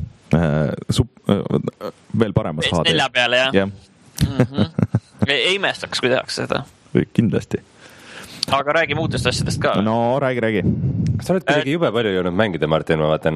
Sup, veel paremas H D. Nelja peale, jah. jah. Mm-hmm. ei, ei imestaks, kui tehakse seda. Kindlasti. Aga räägi muutest asjadest ka. No räägi, räägi. Sa oled kuidagi jube palju jõudnud mängida, Martin, ma vaatan.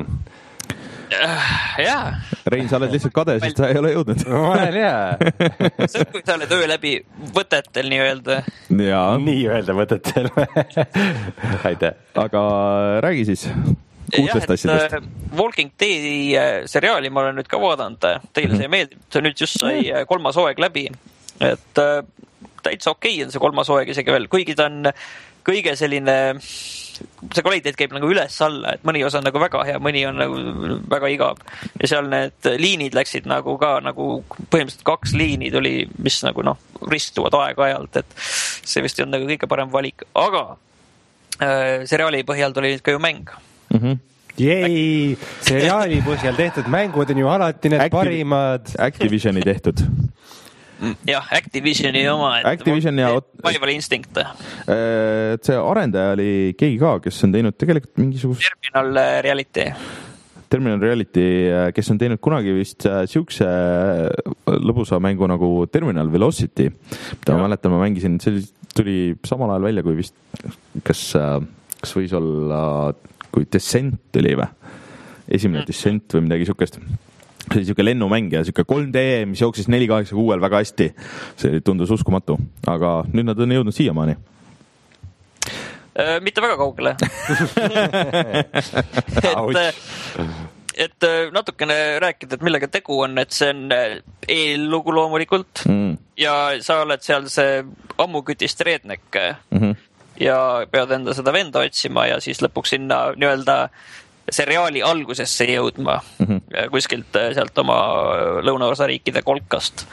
Jaa. Rein, sa oled lihtsalt kade, sest sa ei ole jõudnud. Ma olen, jaa. See on, kui sa oled öö läbi võtetel nii-öelda. Jaa. Nii-öelda võtetel. Aitäh. Aga räägi siis uutest asjadest. Walking Dead seriaali ma olen nüüd ka vaadanud. Teile see meeldib. See nüüd just sai kolmas hooaeg läbi. Et täitsa okei on see kolmas hooaeg isegi veel. Kuigi ta on kõige selline... see kvaliteet käib nagu üles alla, et mõni osa on nagu väga hea, mõni on nagu väga igav. Ja seal need liinid läksid nagu ka nagu põhimõtteliselt kaks liini tuli, mis nagu noh, ristuvad aeg-ajalt, et see vist on nagu kõige parem valik. Aga äh, seriaali põhjal tuli ka ju mäng. Mhm. Jei, seriaali põhjal tehtud mängud on ju alati need Activ- parimad. Activisioni tehtud. Jah, Activisioni oma, et Activision ja Survival Instinct. See arendaja oli keegi ka, kes on teinud tegelikult mingisugust Terminal Reality. Terminal Reality, kes on teinud kunagi vist siukse lõbusa mängu nagu Terminal Velocity, mida ma mäletan, ma mängisin, see tuli samal ajal välja kui vist, kas, kas võis olla, kui Descent tuli või? Esimene mm. Descent või midagi siukest. See oli siuke lennumäng ja siuke kolm D, mis jooksis neli kaheksakümmend kuus väga hästi. See tundus uskumatu, aga nüüd nad on jõudnud siiamaani. Äh, mitte väga kaugele. et, et natukene rääkida, et millega tegu on, et see on eellugu loomulikult mm. ja sa oled seal see ammukütist reednek mm-hmm. ja pead enda seda venda otsima ja siis lõpuks sinna nii-öelda seriaali algusesse jõudma mm-hmm. kuskilt sealt oma lõunaosa riikide kolkast.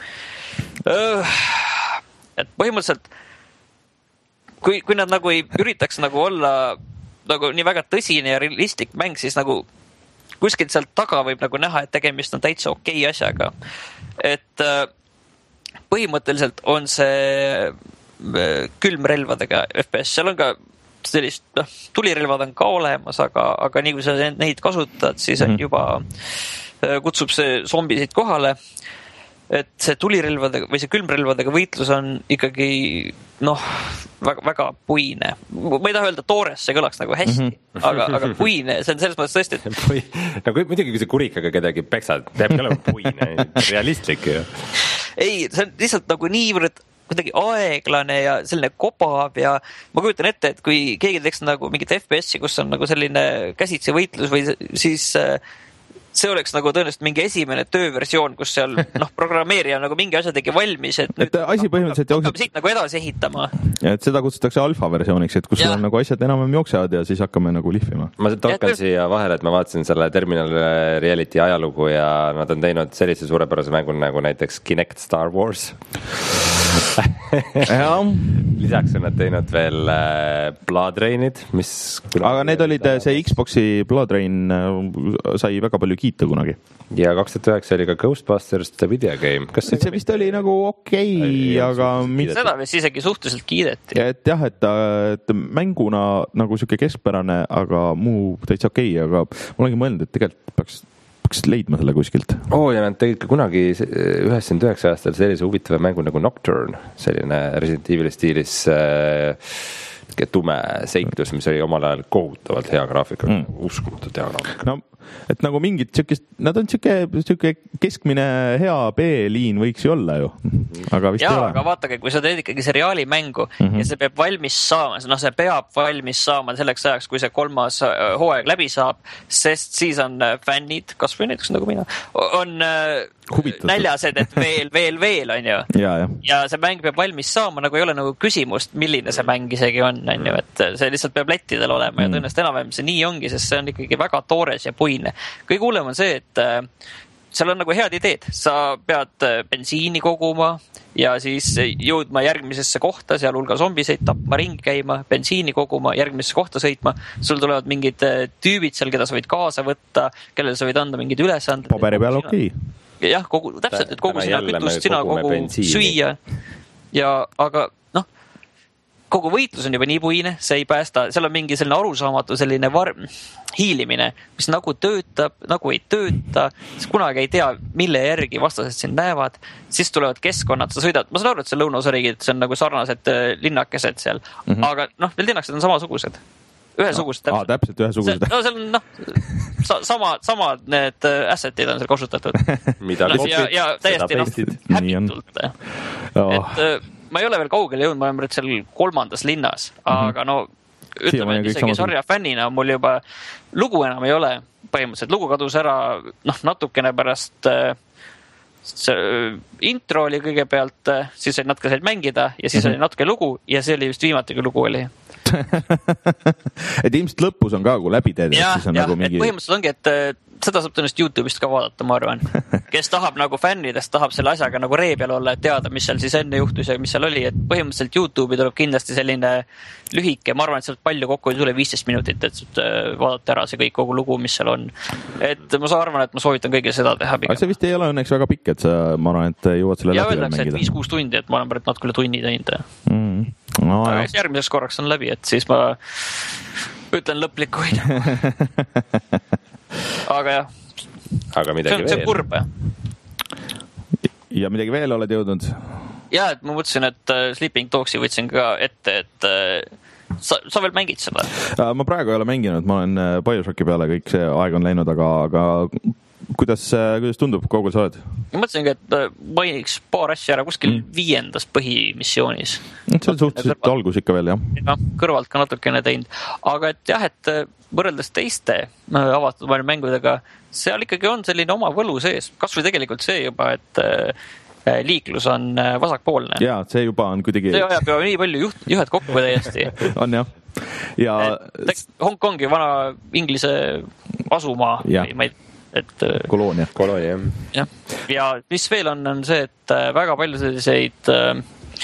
Et põhimõtteliselt kui, kui nad nagu ei üritaks nagu olla nagu nii väga tõsine ja realistlik mäng, siis nagu kuskilt sealt taga võib nagu näha, et tegemist on täitsa okei asjaga. Et põhimõtteliselt on see külmrelvadega F P S, seal on ka sellist, noh, tulirelvad on ka olemas, aga, aga nii kui sa neid kasutad, siis on juba, kutsub see zombisid kohale. Et see tulirelvadega või see külmrelvadega võitlus on ikkagi noh, väga, väga puine. Ma ei taha öelda toores, see kõlaks nagu hästi, mm-hmm. aga, aga puine, see on selles mõttes tõesti, et no muidugi, kui see kurikaga kedagi peksad, peab olema puine, realistlik ju. Ei, see on lihtsalt nagu niivõrd kuidagi aeglane ja selline kobav ja ma kujutan ette, et kui keegi teeks nagu mingit F P S-i, kus on nagu selline käsitsi võitlus või siis see oleks nagu tõenäoliselt mingi esimene tööversioon, kus seal noh, programmeerija nagu mingi asja tegi valmis, et, et asi põhimõtteliselt jookseb siit nagu edasi ehitama. Ja et seda kutsutakse alfa versiooniks, et kus sul on nagu asjad enam jooksevad ja siis hakkame nagu lihvima. Ma torkan siia vahele, et ma vaatasin selle Terminal Reality ajalugu ja nad on teinud sellise suurepärase mängu nagu näiteks Kinect Star Wars. Lisaks on nad teinud veel Blood Rainid, mis aga need olid, see Xboxi Blood Rain sai väga palju kiita kunagi. Ja kaks tuhat üheksa oli ka Ghostbusters The Video Game. Kas see, see vist oli nagu okei, okay, aga mitte... seda vist isegi suhteliselt kiideti. Ja et jah, et, et mänguna nagu siuke keskpärane, aga muu täitsa okei okay,, aga ma olengi mõelnud, et tegelikult peaks peaks leidma selle kuskilt. Oo, ja nad tegid kunagi üheksakümmend üheksa aastal sellise huvitava mängu nagu Nocturne, selline Resident Evil stiilis äh, tume seiklus, mis oli omal ajal kohutavalt hea graafika, mm. uskumatult hea graafika. No, et nagu mingid siukest, nad on siuke, siuke keskmine hea B-liin võiks ju olla ju, aga vist ja, ei ole. Aga vaatake, kui sa teed ikkagi seriaali mängu mm-hmm. ja see peab valmis saama, no see peab valmis saama selleks ajaks, kui see kolmas hooaeg läbi saab, sest siis on fännid, kas või näiteks nagu mina, on huvitatud. Näljased, et veel, veel, veel on ju. Ja, ja. ja see mäng peab valmis saama, nagu ei ole nagu küsimust, milline see mäng isegi on, on ju, et see lihtsalt peab lettidel olema mm. ja tõenäoliselt enam-vähem see nii ongi, sest see on ikkagi väga toores ja puine. Kõige hullem on see, et äh, seal on nagu head ideed. Sa pead äh, bensiini koguma ja siis jõudma järgmisesse kohta, seal hulga zombiseid tapma, ringi käima, bensiini koguma, järgmisesse kohta sõitma. Sul tulevad mingid äh, tüübid seal, keda sa võid kaasa võtta, kellele sa võid anda mingid ülesanded. Paberi peal okei. Okay. Jah, kogu, täpselt, et kogu sina kütust, sina kogu bensiini. Süüa. Ja, aga noh, kogu võitlus on juba nii puine, see ei päästa, seal on mingi selline arusaamatu selline var... hiilimine, mis nagu töötab, nagu ei tööta, siis kunagi ei tea, mille järgi vastased sind näevad, siis tulevad keskkonnad, sa sõidad, ma saan aru, et see lõunaosariigid, see on nagu sarnased linnakesed seal, mm-hmm. aga noh, need linnakesed on samasugused, ühesugused. No, aa, täpselt ühesugused. No seal on noh, sa, sama, sama need assetid on seal kasutatud. Mida no, ja, ja täiesti noh, häbitult. Oh. Et ma ei ole veel kaugele jõudnud, ma olen seal kolmandas linnas, mm-hmm. aga no ütleme, et isegi sarja fännina mul juba lugu enam ei ole põhimõtteliselt. Lugu kadus ära noh, natukene pärast see intro oli kõigepealt, siis oli natuke said mängida ja siis mm-hmm. oli natuke lugu ja see oli just viimati, kui lugu oli. et ilmselt lõpus on ka, kui läbi teed. Ja, siis on ja nagu mingi... et põhimõtteliselt ongi, et seda saab tõenäoliselt YouTube'ist ka vaadata, ma arvan. Kes tahab nagu fännidest, tahab selle asjaga nagu ree peal olla, et teada, mis seal siis enne juhtus ja mis seal oli. Et põhimõtteliselt YouTube'i tuleb kindlasti selline lühike, ma arvan, et sealt palju kokku ei tule viisteist minutit, et vaadata ära see kõik kogu lugu, mis seal on. Et ma arvan, et ma soovitan kõigil seda teha. Aga see vist ei ole õnneks väga pikk, et sa, ma arvan, et jõuad selle ja läbi öeldakse, mängida. Ja öeldakse, et viis kuus tundi, et ma olen pärit natuke üle tunni teinud. Mm. No, aga järgmiseks korraks on läbi, et siis ma ütlen lõplikuid. aga jah, aga midagi see on, see on kurb. Ja midagi veel oled jõudnud? Ja, et ma mõtlesin, et Sleeping Dogsi võtsin ka ette, et sa, sa veel mängid seda? Ma praegu ei ole mänginud, ma olen BioShocki peale, kõik see aeg on läinud, aga, aga kuidas, kuidas tundub, kaugel sa oled? Ma mõtlesingi, et mainiks paar asja ära kuskil mm. viiendas põhimissioonis. See on suhteliselt algus ikka veel, jah. Ja, kõrvalt ka natukene teinud. Aga et jah, et võrreldes teiste avatud maailma mängudega, seal ikkagi on selline oma võlu sees. Kas või tegelikult see juba, et liiklus on vasakpoolne. Jaa, see juba on kuidagi... See ajab juba nii palju juht, juhet kokku täiesti. on jah. Ja... Et Hongkongi vana Inglise asumaa. Ja. Ma ei et koloonia. koloonia jah. Ja mis veel on, on see, et väga palju selliseid äh,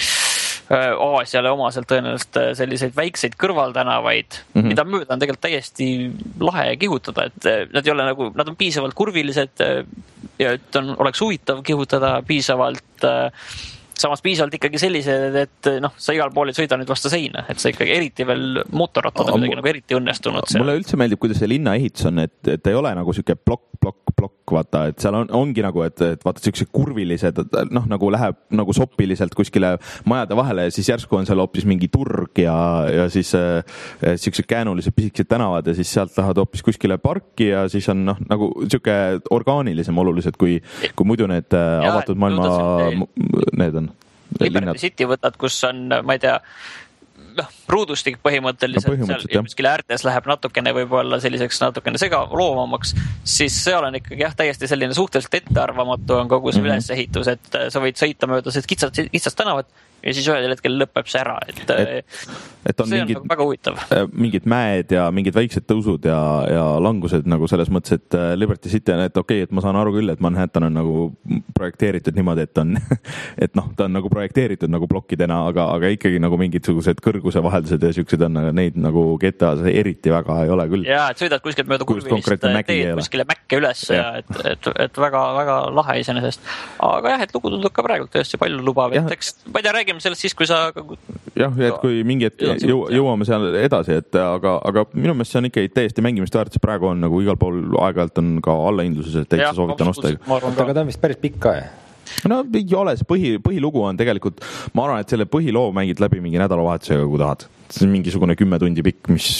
Aasiale omaselt tõenäoliselt selliseid väikseid kõrvaltänavaid, mm-hmm. mida mööda on tegelikult täiesti lahe kihutada, et nad ei ole nagu, nad on piisavalt kurvilised ja et on, oleks huvitav kihutada piisavalt äh, samas piisavalt ikkagi sellised, et noh, sa igal pool ei sõida nüüd vastu seina, et see ikkagi eriti veel mootorrattad on midagi nagu eriti õnnestunud. Mulle üldse meeldib, kuidas see linna ehitus on, et, et ei ole nagu siuke plokk, plokk, plokk, vaata, et seal on, ongi nagu, et, et vaata siukse kurvilised, noh, nagu läheb nagu sopiliselt kuskile majade vahele ja siis järsku on seal hoopis mingi turg ja, ja siis äh, siuksed käänulised pisikesed tänavad ja siis sealt lähevad hoopis kuskile parki ja siis on noh, nagu siuke orgaanilisem oluliselt, kui, kui muidu need äh, ja, avatud maailma need on. Liberty City võtad, kus on, ma ei tea, noh, ruudustik põhimõtteliselt, no, põhimõtteliselt seal kuskil äärtes läheb natukene võib-olla selliseks natukene sega loomamaks, siis seal on ikkagi jah, täiesti selline suhteliselt ettearvamatu on kogu see mm-hmm. ülesehitus, et sa võid sõita mööda kitsast, kitsast tänavat ja siis ühel hetkel lõpeb see ära, et, et, et on see mingid, on väga huvitav. Mingid mäed ja mingid väiksed tõusud ja, ja langused nagu selles mõttes, et Liberty City on, et okei, okay, et ma saan aru küll, et Manhattan on nagu projekteeritud niimoodi, et on, et noh, ta on nagu projekteeritud nagu plokkidena, aga, aga ikkagi nagu mingisugused kõrguse vaheldused ja siuksed on, aga neid nagu G T A-s eriti väga ei ole küll. Ja, et sõidad kuskilt mööda kurvilist teed kuskile mäkke üles ja, ja et, et, et väga, väga lahe iseenesest. Aga jah, et lugu tundub ka praegu tõesti palju lubav, et eks, ma ei tea, räägime sellest siis, kui sa... jah, et kui mingi hetk jõu, jõuame seal edasi, et aga, aga minu meelest see on ikka täiesti mängimist väärt, see praegu on nagu igal pool aeg-ajalt on ka allahindluses, et täitsa soovitan osta. aga ta on vist päris pikk ka, jah? No ei ole, see põhi, põhilugu on tegelikult, ma arvan, et selle põhiloo mängid läbi mingi nädalavahetusega, kui tahad. See on mingisugune kümme tundi pikk, mis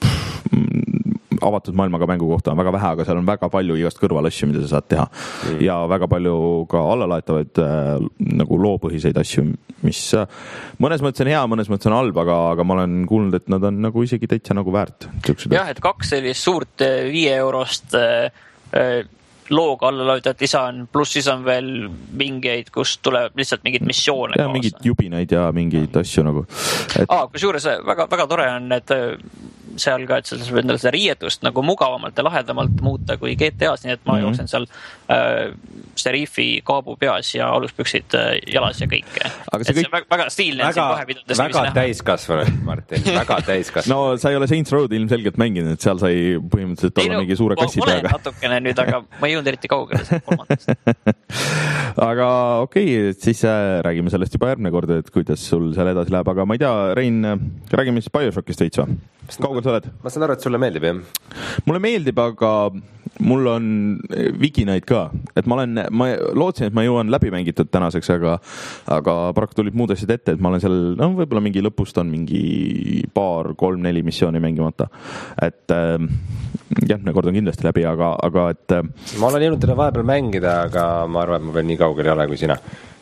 avatud maailmaga mängu kohta on väga vähe, aga seal on väga palju igast kõrvalasju, mida sa saad teha. Mm. Ja väga palju ka allalaetavaid äh, nagu loopõhiseid asju, mis äh, mõnes mõttes on hea, mõnes mõttes on halb, aga, aga ma olen kuulnud, et nad on nagu isegi täitsa nagu väärt. Jah, et kaks sellist suurt viie eurost äh, äh, looga allalaetajat lisa on, pluss siis on veel mingeid, kus tuleb lihtsalt mingid missioone ja, kaasa. Mingid jubinaid ja mingeid asju nagu. Et... Ah, kus juures väga, väga tore on, et seal ka, et sa saab endale seda riietust nagu mugavamalt ja lahedamalt muuta kui G T A-s, nii et ma mm-hmm. jooksen seal äh, seriifi kaabu peas ja aluspüksid äh, jalas ja kõike. Aga see, kõik... see väga, väga stiilne. Väga, väga täiskasvanud, Martin, väga täiskasvanud. No sa ei ole Saints Road ilmselgelt mänginud, et seal sai põhimõtteliselt olla no, mingi suure kassi peaga. Ma olen natukene nüüd, aga ma ei jõudnud eriti kaugele sellest kolmandast. Aga okei, okay, siis äh, räägime sellest juba järgmine kord, et kuidas sul seal edasi läheb, aga ma ei tea, Rein, räägime siis BioShockist veits või? Kaugel sa oled? Ma saan aru, et sulle meeldib, jah? Mulle meeldib, aga mul on viginaid ka, et ma olen, ma lootsin, et ma jõuan läbi mängitud tänaseks, aga, aga paraku tulid muud asjad ette, et ma olen seal, no võib-olla mingi lõpust on mingi paar, kolm, neli missiooni mängimata. Et äh, järgmine kord on kindlasti läbi, aga, aga et... Ma olen jõudnud teda vahepeal mängida, aga ma arvan, et ma veel nii kaugel ei ole kui sina.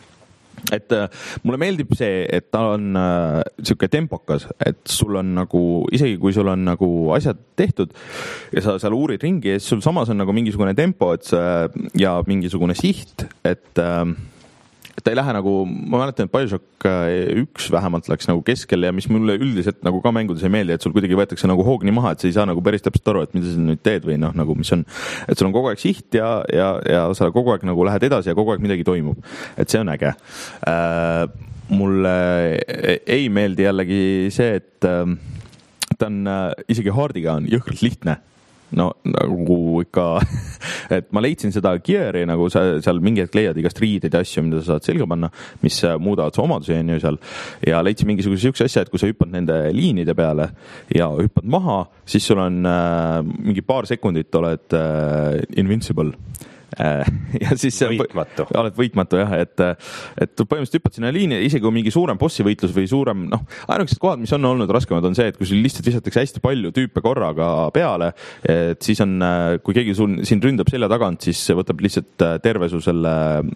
Et äh, mulle meeldib see, et ta on äh, siuke tempokas, et sul on nagu, isegi kui sul on nagu asjad tehtud ja sa seal uurid ringi ja siis sul samas on nagu mingisugune tempo, et see, ja mingisugune siht, et äh, ta ei lähe nagu, ma mäletan, et BioShock üks vähemalt läks nagu keskel ja mis mulle üldiselt nagu ka mängudes ei meeldi, et sul kuidagi võetakse nagu hoogni maha, et sa ei saa nagu päris täpselt aru, et mida sa nüüd teed või noh, nagu mis on, et sul on kogu aeg siht ja, ja, ja sa kogu aeg nagu lähed edasi ja kogu aeg midagi toimub. Et see on äge. Äh, mulle ei meeldi jällegi see, et äh, ta on äh, isegi hardiga on jõhkralt lihtne. no nagu ikka et ma leidsin seda gear'i nagu sa, seal mingi hetk leiad igast riideid ja asju, mida sa saad selga panna, mis muudavad su omadusi on ju seal ja leidsin mingisuguse siukse asja, et kui sa hüppad nende liinide peale ja hüppad maha, siis sul on äh, mingi paar sekundit oled äh, invincible ja siis võitmatu. oled võitmatu jah, et, et põhimõtteliselt hüppad sinna liini, isegi kui mingi suurem bossi võitlus või suurem, noh, ainukesed kohad, mis on olnud raskemad, on see, et kui sul lihtsalt visatakse hästi palju tüüpe korraga peale, et siis on, kui keegi sul siin ründab selja tagant, siis võtab lihtsalt terve su selle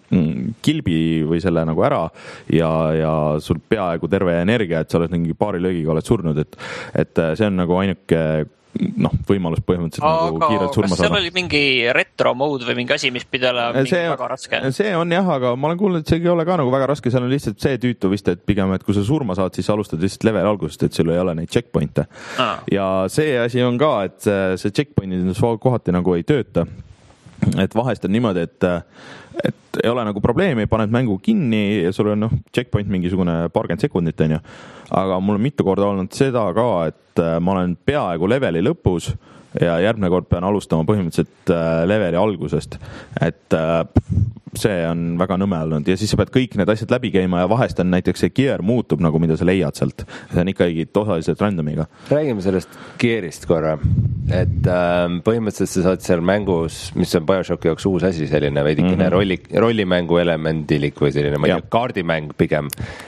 kilbi või selle nagu ära ja, ja sul peaaegu terve energia, et sa oled mingi paari löögiga oled surnud, et, et see on nagu ainuke noh, võimalus põhimõtteliselt aga nagu kiirelt surma saada. Kas seal oli mingi retro mode või mingi asi, mis pidi olema see, väga raske? See on jah, aga ma olen kuulnud, et see ei ole ka nagu väga raske, seal on lihtsalt see tüütu vist, et pigem, et kui sa surma saad, siis alustad lihtsalt level algusest, et sul ei ole neid checkpointe. Ah. Ja see asi on ka, et see checkpointid kohati nagu ei tööta. Et vahest on niimoodi, et, et ei ole nagu probleemi, paned mängu kinni ja sul on noh, checkpoint mingisugune paarkümmend sekundit on ju. Aga mul on mitu korda olnud seda ka, et ma olen peaaegu leveli lõpus ja järgmine kord pean alustama põhimõtteliselt leveli algusest. Et see on väga nõme olnud ja siis sa pead kõik need asjad läbi käima ja vahest on näiteks see gear muutub nagu mida sa leiad sealt. See on ikkagi osaliselt randomiga. Räägime sellest gearist korra, et ähm, põhimõtteliselt sa saad seal mängus, mis on BioShocki jaoks uus asi, selline veidikene mm-hmm. rolli, rollimängu elemendilik või selline, ma ei tea, kaardimäng pigem.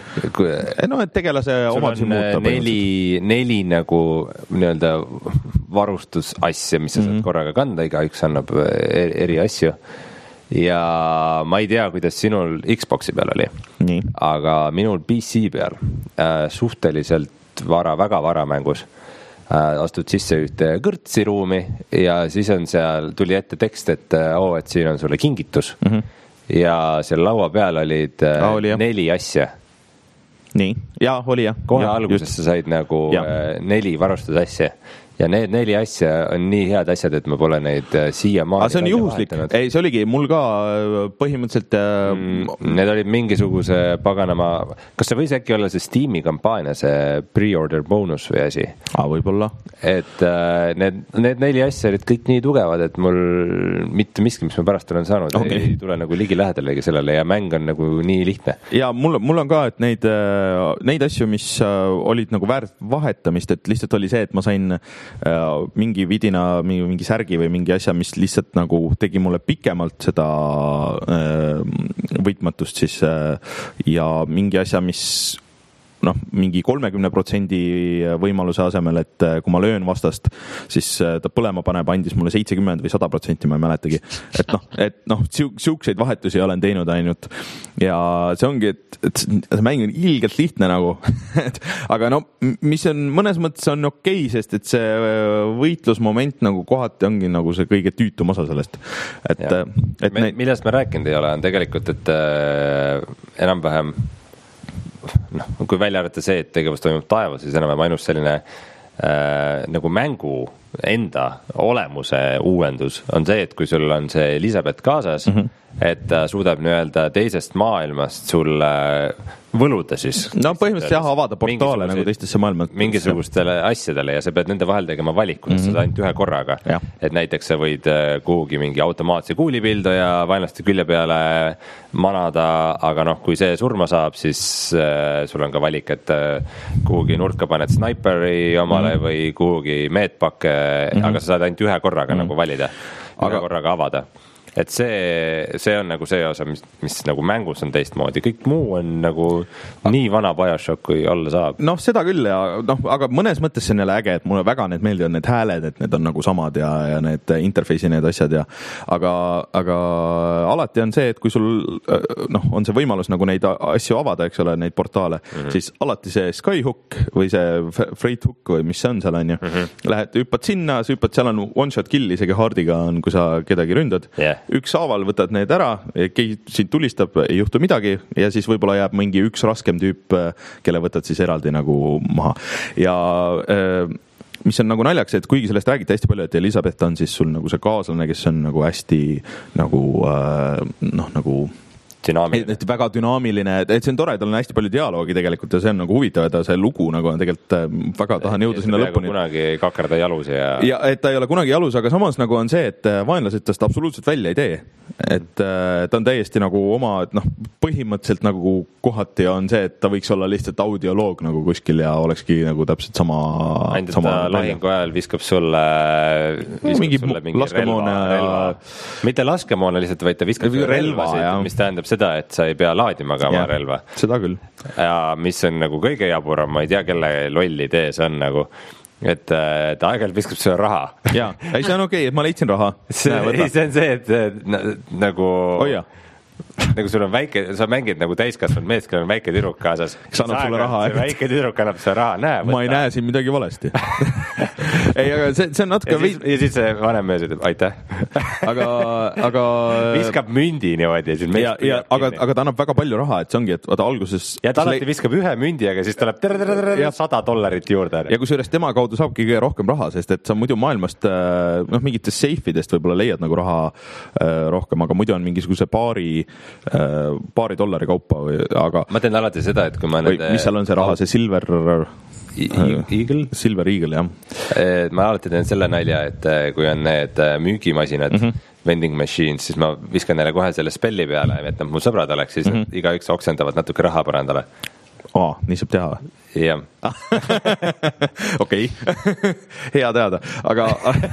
No, et tegelase omadusi muuta. Neli, neli nagu nii-öelda varustusasja, mis sa saad mm-hmm. korraga kanda, igaüks annab eri asju. Ja ma ei tea, kuidas sinul Xboxi peal oli, nii. Aga minul P C peal äh, suhteliselt vara, väga vara mängus äh, astud sisse ühte kõrtsiruumi ja siis on seal, tuli ette tekst, et oo, oh, et siin on sulle kingitus mm-hmm. ja seal laua peal olid äh, ah, oli, neli asja. Nii, ja oli jah. Kohe ja, alguses just. Sa said nagu ja. äh, neli varustusasja. Ja need neli asja on nii head asjad, et ma pole neid siia maani. Aga see on juhuslik. Ei, see oligi mul ka põhimõtteliselt... Mm, need olid mingisuguse paganama... Kas see võis äkki olla see Steam'i kampaania, see pre-order bonus või asi? Ah, võib-olla. Et need, need neli asja olid kõik nii tugevad, et mul mitte miski, mis ma pärast olen saanud, okay. ei tule nagu ligi lähedalegi sellele ja mäng on nagu nii lihtne. Ja mul, mul on ka, et neid, neid asju, mis olid nagu väärt vahetamist, et lihtsalt oli see, et ma sain mingi vidina, mingi, mingi särgi või mingi asja, mis lihtsalt nagu tegi mulle pikemalt seda võitmatust siis ja mingi asja, mis noh, mingi kolmekümne protsendi võimaluse asemel, et kui ma löön vastast, siis ta põlema paneb, andis mulle seitsekümmend või sada protsenti, ma ei mäletagi. Et noh, et noh, siukseid vahetusi olen teinud ainult. Ja see ongi, et, et see mäng on ilgelt lihtne nagu. Aga no, mis on mõnes mõttes on okei, sest et see võitlusmoment nagu kohati ongi nagu see kõige tüütum osa sellest. Et, et me, ne... millest me rääkinud ei ole, on tegelikult, et äh, enam-vähem noh, kui välja arvata see, et tegevus toimub taevas, siis enam ainus selline äh, nagu mängu enda olemuse uuendus on see, et kui sul on see Elisabeth kaasas, mm-hmm. et ta suudab nii-öelda teisest maailmast sulle võluda siis. No põhimõtteliselt jah, avada portaale nagu teistesse maailma. Mingisugustele asjadele ja sa pead nende vahel tegema valikud, mm-hmm. seda ainult ühe korraga. Ja. Et näiteks sa võid kuhugi mingi automaatse kuulipilduja vaenlaste külje peale manada, aga noh, kui see surma saab, siis äh, sul on ka valik, et äh, kuhugi nurka paned sniperi omale mm-hmm. või kuhugi meetpakke, mm-hmm. aga sa saad ainult ühe korraga mm-hmm. nagu valida, ühe aga... korraga avada. Et see, see on nagu see osa, mis, mis nagu mängus on teistmoodi. Kõik muu on nagu nii vana BioShock, kui olla saab. Noh, seda küll ja noh, aga mõnes mõttes see on jälle äge, et mulle väga need meeldivad need hääled, et need on nagu samad ja, ja need interface'i need asjad ja aga, aga alati on see, et kui sul noh, on see võimalus nagu neid asju avada, eks ole, neid portaale, mm-hmm. siis alati see Skyhook või see Freight Hook või mis see on seal on ju, mm-hmm. lähed, hüppad sinna, sa hüppad, seal on one shot kill, isegi hardiga on, kui sa kedagi ründad. Yeah. Üks haaval võtad need ära, keegi sind tulistab, ei juhtu midagi ja siis võib-olla jääb mingi üks raskem tüüp, kelle võtad siis eraldi nagu maha. Ja mis on nagu naljaks, et kuigi sellest räägite hästi palju, et Elisabeth on siis sul nagu see kaaslane, kes on nagu hästi nagu noh, nagu dünaamiline. Et väga dünaamiline, et see on tore, tal on hästi palju dialoogi tegelikult ja see on nagu huvitav, et see lugu nagu on tegelikult väga tahan jõuda sinna lõpuni. Kunagi ei kakerda jalus ja... ja et ta ei ole kunagi jalus, aga samas nagu on see, et vaenlased tast absoluutselt välja ei tee. Et ta on täiesti nagu oma, et noh, põhimõtteliselt nagu kohati on see, et ta võiks olla lihtsalt audioloog nagu kuskil ja olekski nagu täpselt sama... Ainult ta lahingu ajal viskab sulle, viskab no, mingi sulle mingi relva, relva. Mitte laskemoona lihtsalt, vaid ta viskab relva, relva relva, mis tähendab seda, et sa ei pea laadima ka oma relva. Seda küll. Ja mis on nagu kõige jaburam, ma ei tea, kelle lolli idee see on nagu, et ta aeg-ajalt viskab sulle raha. Jaa, ei see on okei okay,, et ma leidsin raha. See, ei, see on see, et na, nagu... Oh, jah. Nagu sul on väike, sa mängid nagu täiskasvanud mees, kellel on väike tüdruk kaasas. Kes annab sulle raha. Väike tüdruk annab sulle raha, näe. Ma ei näe siin midagi valesti. ei, aga see, see on natuke... Ja siis, ja siis see vanem mees ütleb, aitäh. aga, aga... Viskab mündi niimoodi. Ja, ja, ja, aga, aga ta annab väga palju raha, et see ongi, et vaata alguses... Ja ta alati viskab ühe mündi, aga siis tuleb sada dollarit juurde. Ja kui suurest tema kaudu saabki kõige rohkem raha, sest et sa muidu maailmast noh, mingitest seifidest võib-olla leiad nagu raha rohkem, aga muidu on mingisuguse paari paari dollari kaupa või, aga ma teen alati seda, et kui ma või, nende... mis seal on see raha, see Silver Eagle? Silver Eagle, jah. Ma alati teen selle nalja, et kui on need müügimasinad mm -hmm. vending machines, siis ma viskan neile kohe selle spelli peale, et nad mu sõbrad oleks, siis mm -hmm. igaüks oksendavad natuke raha põrandale. Aa, nii saab teha. Jah. Okei. Hea teada. Aga,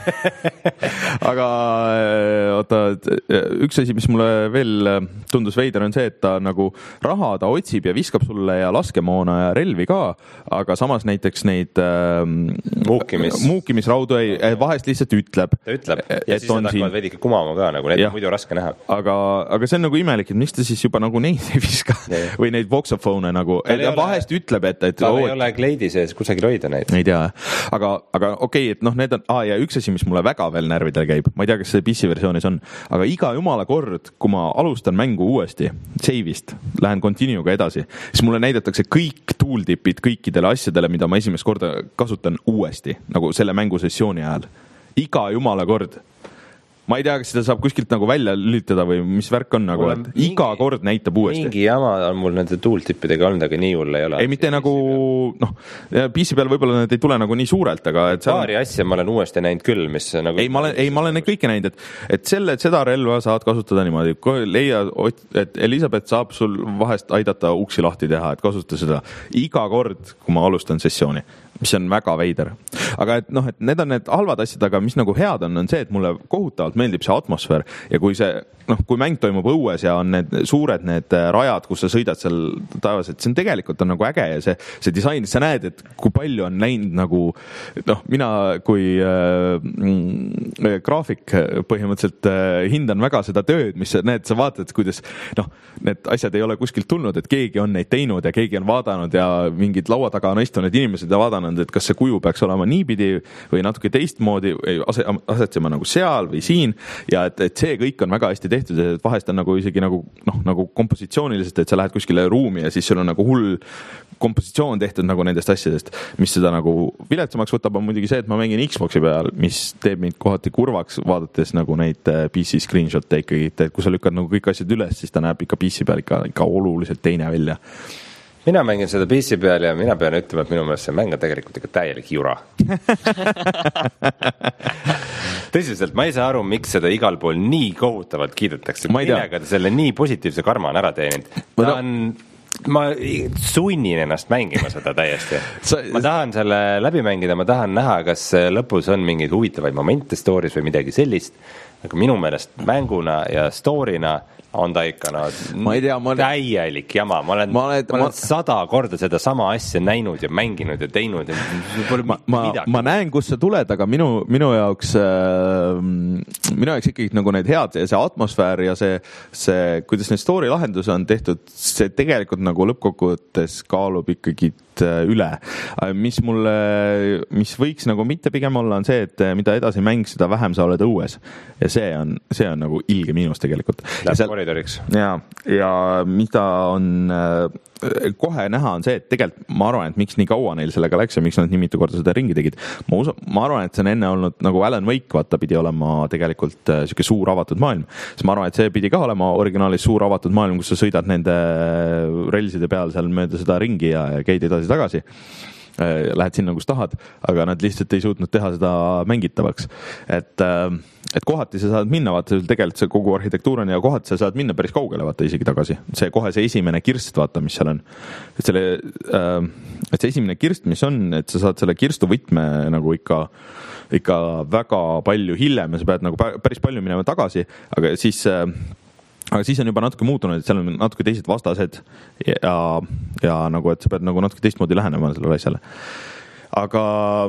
aga oota, üks asi, mis mulle veel tundus veider, on see, et ta nagu raha ta otsib ja viskab sulle ja laskemoona ja relvi ka, aga samas näiteks neid Muukimis. muukimisraudu ei, vahest lihtsalt ütleb. Ta ütleb ja siis nad hakkavad veidike kumama ka, nagu neid on muidu raske näha. Aga, aga see on nagu imelik, et miks ta siis juba nagu neid ei viska ja, või neid voxophone nagu, et vahest ütleb, et, et tal ei ole kleidi sees kusagil hoida neid. Ei tea, aga, aga okei, et noh, need on, ah, ja üks asi, mis mulle väga veel närvidel käib, ma ei tea, kas see P C versioonis on, aga iga jumala kord, kui ma alustan mängu uuesti, save'ist, lähen continue'ga edasi, siis mulle näidatakse kõik tooltipid kõikidele asjadele, mida ma esimest korda kasutan uuesti, nagu selle mängusessiooni ajal. Iga jumala kord. Ma ei tea, kas seda saab kuskilt nagu välja lülitada või mis värk on nagu, et mingi, iga kord näitab uuesti. Mingi jama on mul nende tooltippidega olnud, aga nii hull ei ole. Ei, mitte nagu, noh, P C peal võib-olla need ei tule nagu nii suurelt, aga... Et paari on... asja ma olen uuesti näinud küll, mis nagu... Ei, ma olen, ei, ma olen neid kõike näinud, et, et selle, seda relva saad kasutada niimoodi. Leia, et Elisabeth saab sul vahest aidata uksi lahti teha, et kasuta seda iga kord, kui ma alustan sessiooni, mis on väga veider. Aga et noh, et need on need halvad asjad, aga mis nagu head on, on see, et mulle kohutavalt meeldib see atmosfäär ja kui see, noh, kui mäng toimub õues ja on need suured need rajad, kus sa sõidad seal taevas, et see on tegelikult on nagu äge ja see, see disain, sa näed, et kui palju on läinud nagu, noh, mina kui äh, graafik põhimõtteliselt äh, hindan väga seda tööd, mis need, sa vaatad, kuidas, noh, need asjad ei ole kuskilt tulnud, et keegi on neid teinud ja keegi on vaadanud ja mingid laua taga on istunud inimesed ja vaadanud, et kas see kuju peaks olema niipidi või natuke teistmoodi, ase, asetsema nagu seal või siin ja et, et see kõik on väga hästi tehtud, et vahest on nagu isegi nagu, noh, nagu kompositsiooniliselt, et sa lähed kuskile ruumi ja siis sul on nagu hull kompositsioon tehtud nagu nendest asjadest, mis seda nagu viletsamaks võtab, on muidugi see, et ma mängin Xboxi peal, mis teeb mind kohati kurvaks, vaadates nagu neid P C screenshot'e ikkagi, et kui sa lükkad nagu kõik asjad üles, siis ta näeb ikka P C peal ikka, ikka oluliselt teine välja. Mina mängin seda P C peal ja mina pean ütlema, et minu meelest see mäng on tegelikult ikka täielik jura. Tõsiselt, ma ei saa aru, miks seda igal pool nii kohutavalt kiidetakse. Millega ta selle nii positiivse karma on ära teeninud. Ta on, ma sunnin ennast mängima seda täiesti. Ma tahan selle läbi mängida, ma tahan näha, kas lõpus on mingeid huvitavaid momente stories või midagi sellist. Aga minu meelest mänguna ja storyna on ta ikka no, ma ei tea, ma olen... täielik jama. Ma olen, ma olen, ma olen ma... sada korda seda sama asja näinud ja mänginud ja teinud. Ja ma, ma, ma näen, kus sa tuled, aga minu, minu jaoks äh, minu jaoks ikkagi nagu need head, see atmosfäär ja see, see, kuidas need story lahenduse on tehtud, see tegelikult nagu lõppkokkuvõttes kaalub ikkagi üle. Mis mulle, mis võiks nagu mitte pigem olla, on see, et mida edasi mäng, seda vähem sa oled õues. Ja see on, see on nagu ilge miinus tegelikult. Läheb koridoriks. Ja, ja mida on kohe näha on see, et tegelikult ma arvan, et miks nii kaua neil sellega läks ja miks nad nii mitu korda seda ringi tegid. Ma, usu, ma arvan, et see on enne olnud nagu Alan Wake, vaata pidi olema tegelikult siuke suur avatud maailm. Siis ma arvan, et see pidi ka olema originaalis suur avatud maailm, kus sa sõidad nende relside peal seal mööda seda ringi ja, ja käid edasi tagasi. Lähed sinna, kus tahad, aga nad lihtsalt ei suutnud teha seda mängitavaks. Et, et kohati sa saad minna, vaata, tegelikult see kogu arhitektuur on ja kohati sa saad minna päris kaugele, vaata isegi tagasi. See kohe see esimene kirst, vaata, mis seal on. Et, selle, et see esimene kirst, mis on, et sa saad selle kirstu võtme nagu ikka, ikka väga palju hiljem ja sa pead nagu päris palju minema tagasi, aga siis... Aga siis on juba natuke muutunud, et seal on natuke teised vastased ja, ja nagu, et sa pead nagu natuke teistmoodi lähenema sellele asjale. Aga,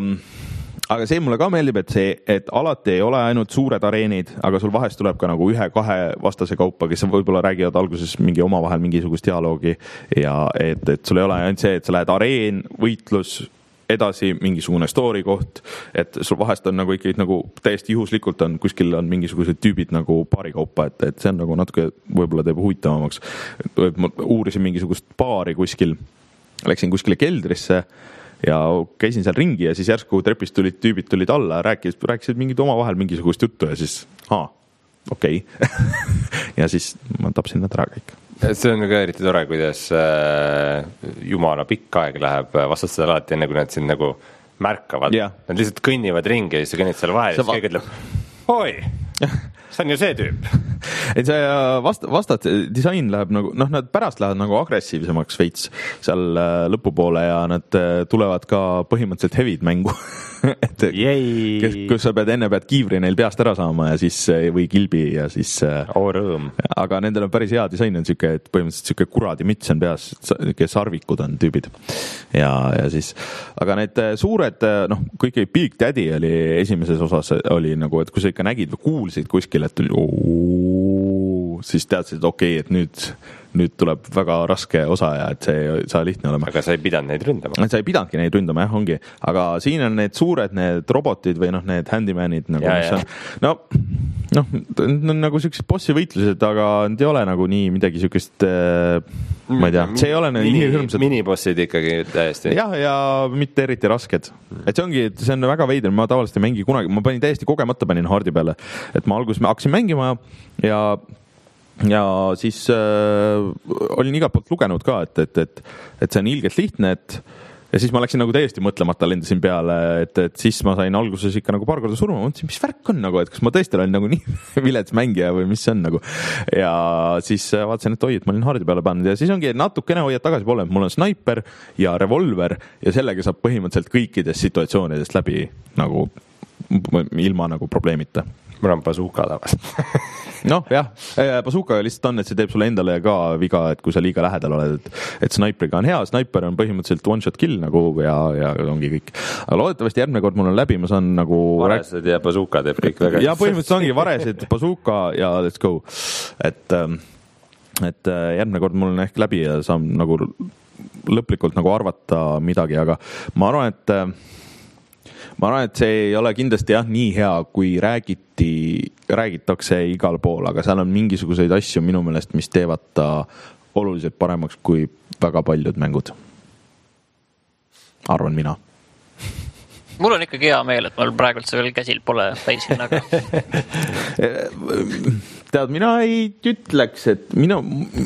aga see mulle ka meeldib, et see, et alati ei ole ainult suured areenid, aga sul vahest tuleb ka nagu ühe-kahe vastase kaupa, kes võib-olla räägivad alguses mingi omavahel mingisugust dialoogi ja et, et sul ei ole ainult see, et sa lähed areen, võitlus, edasi mingisugune story koht, et sul vahest on nagu ikkagi nagu täiesti juhuslikult on kuskil on mingisugused tüübid nagu paari kaupa, et, et see on nagu natuke võib-olla teeb huvitavamaks. Ma uurisin mingisugust paari kuskil, läksin kuskile keldrisse ja käisin seal ringi ja siis järsku trepist tulid tüübid tulid alla ja rääkisid, rääkisid mingid omavahel mingisugust juttu ja siis aa, okei okay. Ja siis ma tapsin nad ära kõik. See on ka eriti tore, kuidas äh, jumala pikk aeg läheb vastastel alati enne, kui nad siin nagu märkavad. Yeah. Nad lihtsalt kõnnivad ringi ja siis kõnnid seal vahel ja siis keegi ütleb, oi, see on ju see tüüp. Et see vast, vastat disain läheb nagu, noh, nad pärast lähevad nagu agressiivsemaks veits seal lõpupoole ja nad tulevad ka põhimõtteliselt hevid mängu. Et, kes, kus sa pead enne pead kiivri neil peast ära saama ja siis või kilbi ja siis oh, rõõm. Aga nendel on päris hea disain on siuke, et põhimõtteliselt siuke kuradi müts on peas, kes arvikud on tüübid ja, ja siis, aga need suured, noh, kõik Big Daddy oli esimeses osas oli nagu, et kui sa ikka nägid või kuulsid kuskil, et ooo, siis teadsid, et okei, okay, et nüüd nüüd tuleb väga raske osa ja et see ei saa lihtne olema. Aga sa ei pidanud neid ründama? Sa ei pidanudki neid ründama, jah, ongi. Aga siin on need suured, need robotid või noh, need handymanid nagu, ja, mis ja. on, no, noh, on nagu sellised bossi võitlused, aga need ei ole nagu nii midagi sellist, ma ei tea, see ei ole mini, nii hõrmsad. Minibossid ikkagi täiesti. Jah, ja mitte eriti rasked. Et see ongi, et see on väga veider, ma tavaliselt ei mängi kunagi, ma panin täiesti kogemata panin hardi peale, et ma alguses hakkasin mängima ja ja siis äh, olin igalt poolt lugenud ka, et, et, et, et see on ilgelt lihtne, et ja siis ma läksin nagu täiesti mõtlemata lendasin peale, et, et siis ma sain alguses ikka nagu paar korda surma, ma mõtlesin, mis värk on nagu, et kas ma tõesti olen nagu nii vilets mängija või mis see on nagu ja siis vaatasin, et oi, et ma olin hardi peale pannud ja siis ongi natukene hoiad tagasi poole, mul on sniper ja revolver ja sellega saab põhimõtteliselt kõikidest situatsioonidest läbi nagu ilma nagu probleemita. Mul on bazooka tavaliselt. Noh, jah, bazookaga lihtsalt on, et see teeb sulle endale ka viga, et kui sa liiga lähedal oled, et, et snaipriga on hea, snaiper on põhimõtteliselt one shot kill nagu ja, ja ongi kõik. Aga loodetavasti järgmine kord mul on läbi, ma saan nagu varesed ja bazooka teeb kõik väga. Ja põhimõtteliselt ongi varesed, bazooka ja let's go. Et, et järgmine kord mul on ehk läbi ja saan nagu lõplikult nagu arvata midagi, aga ma arvan, et ma arvan, et see ei ole kindlasti jah nii hea, kui räägiti, räägitakse igal pool, aga seal on mingisuguseid asju minu meelest, mis teevad ta oluliselt paremaks kui väga paljud mängud. Arvan mina. Mul on ikkagi hea meel, et mul praegult see veel käsil pole täishinnaga. Tead, mina ei ütleks, et minu...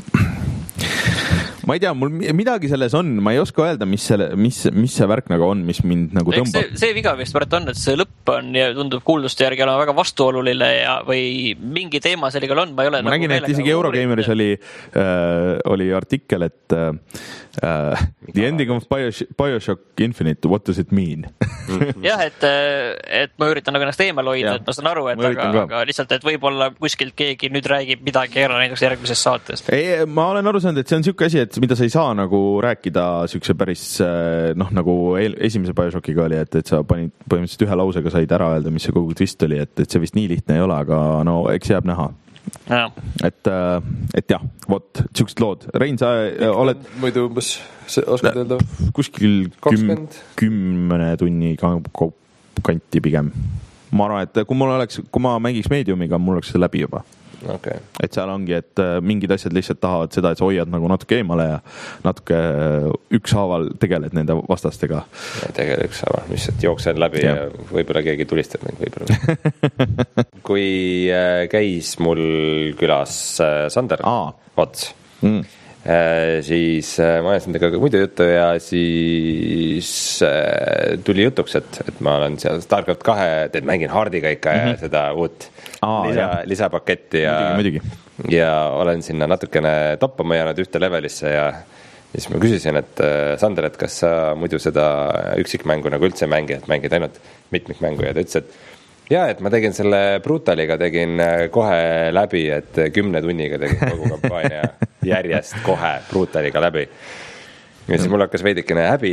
Ma ei tea, mul midagi selles on, ma ei oska öelda, mis, selle, mis, mis see värk nagu on, mis mind nagu tõmbab. See, see viga vist pärast on, et see lõpp on ja tundub kuulduste järgi olema väga vastuoluline ja, või mingi teema sellega on. Ma, ei ole ma nagu nägin, et isegi Eurogeimeris oli, äh, oli artikkel, et äh, The ending of Bioshock, Bioshock Infinite, what does it mean? Jah, et, et ma üritan nagu ennast eemal hoida, et ma saan aru, et aga, aga lihtsalt, et võib-olla kuskilt keegi nüüd räägib midagi ära näiteks järgmises saates. Ei, ma olen aru saanud, et see on siuke asi, et mida sa ei saa nagu rääkida siukse päris, noh, nagu esimese Bioshockiga oli, et, et sa panid põhimõtteliselt ühe lausega said ära öelda, mis see kogu twist oli, et, et see vist nii lihtne ei ole, aga no eks jääb näha. Ja. Et, et jah, vot, siuksed lood. Rein, sa oled... Muidu umbes, oskad öelda? Kuskil küm, kümne tunni kanti pigem. Ma arvan, et kui mul oleks, kui ma mängiks mediumiga, mul oleks see läbi juba. Okay. Et seal ongi, et mingid asjad lihtsalt tahavad seda, et sa hoiad nagu natuke eemale ja natuke ükshaaval tegeled nende vastastega. Ja tegeled ükshaaval, mis jooksen läbi ja, ja võib-olla keegi tulistab mind võib-olla. Kui käis mul külas Sander Aa. Ots, mm. siis ma ajasin temaga muidu juttu ja siis tuli jutuks, et, et ma olen seal StarCraft kahe, et mängin Hardiga ikka mm-hmm. ja seda uut Aa, lisa, lisapaketti ja, muidugi, muidugi. ja olen sinna natukene toppama jäänud ühte levelisse ja siis ma küsisin, et Sander, et kas sa muidu seda üksikmängu nagu üldse mängi, et mängid ainult mitmikmängu ja ta ütles, et ja, et ma tegin selle Brutaliga, tegin kohe läbi, et kümne tunniga tegin kogu kampaania järjest kohe Brutaliga läbi. Ja siis mul hakkas veidikene häbi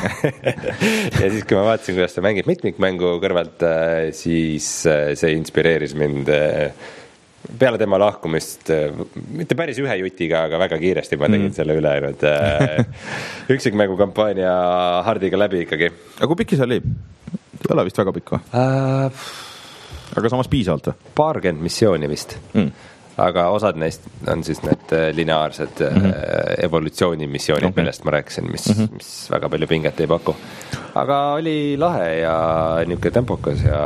ja siis, kui ma vaatasin, kuidas ta mängib mitmikmängu kõrvalt, siis see inspireeris mind peale tema lahkumist, mitte päris ühe jutiga, aga väga kiiresti ma tegin mm. selle üle nüüd üksikmängu kampaania Hardiga läbi ikkagi. Aga kui pikk see oli? Ei ole vist väga pikk või? Uh, aga samas piisavalt või? Paarkümmend missiooni vist. Mm. Aga osad neist on siis need lineaarsed mm-hmm. evolutsioonimissioonid okay., millest ma rääkisin, mis, mm-hmm. mis väga palju pinget ei paku. Aga oli lahe ja niisugune tempokas ja,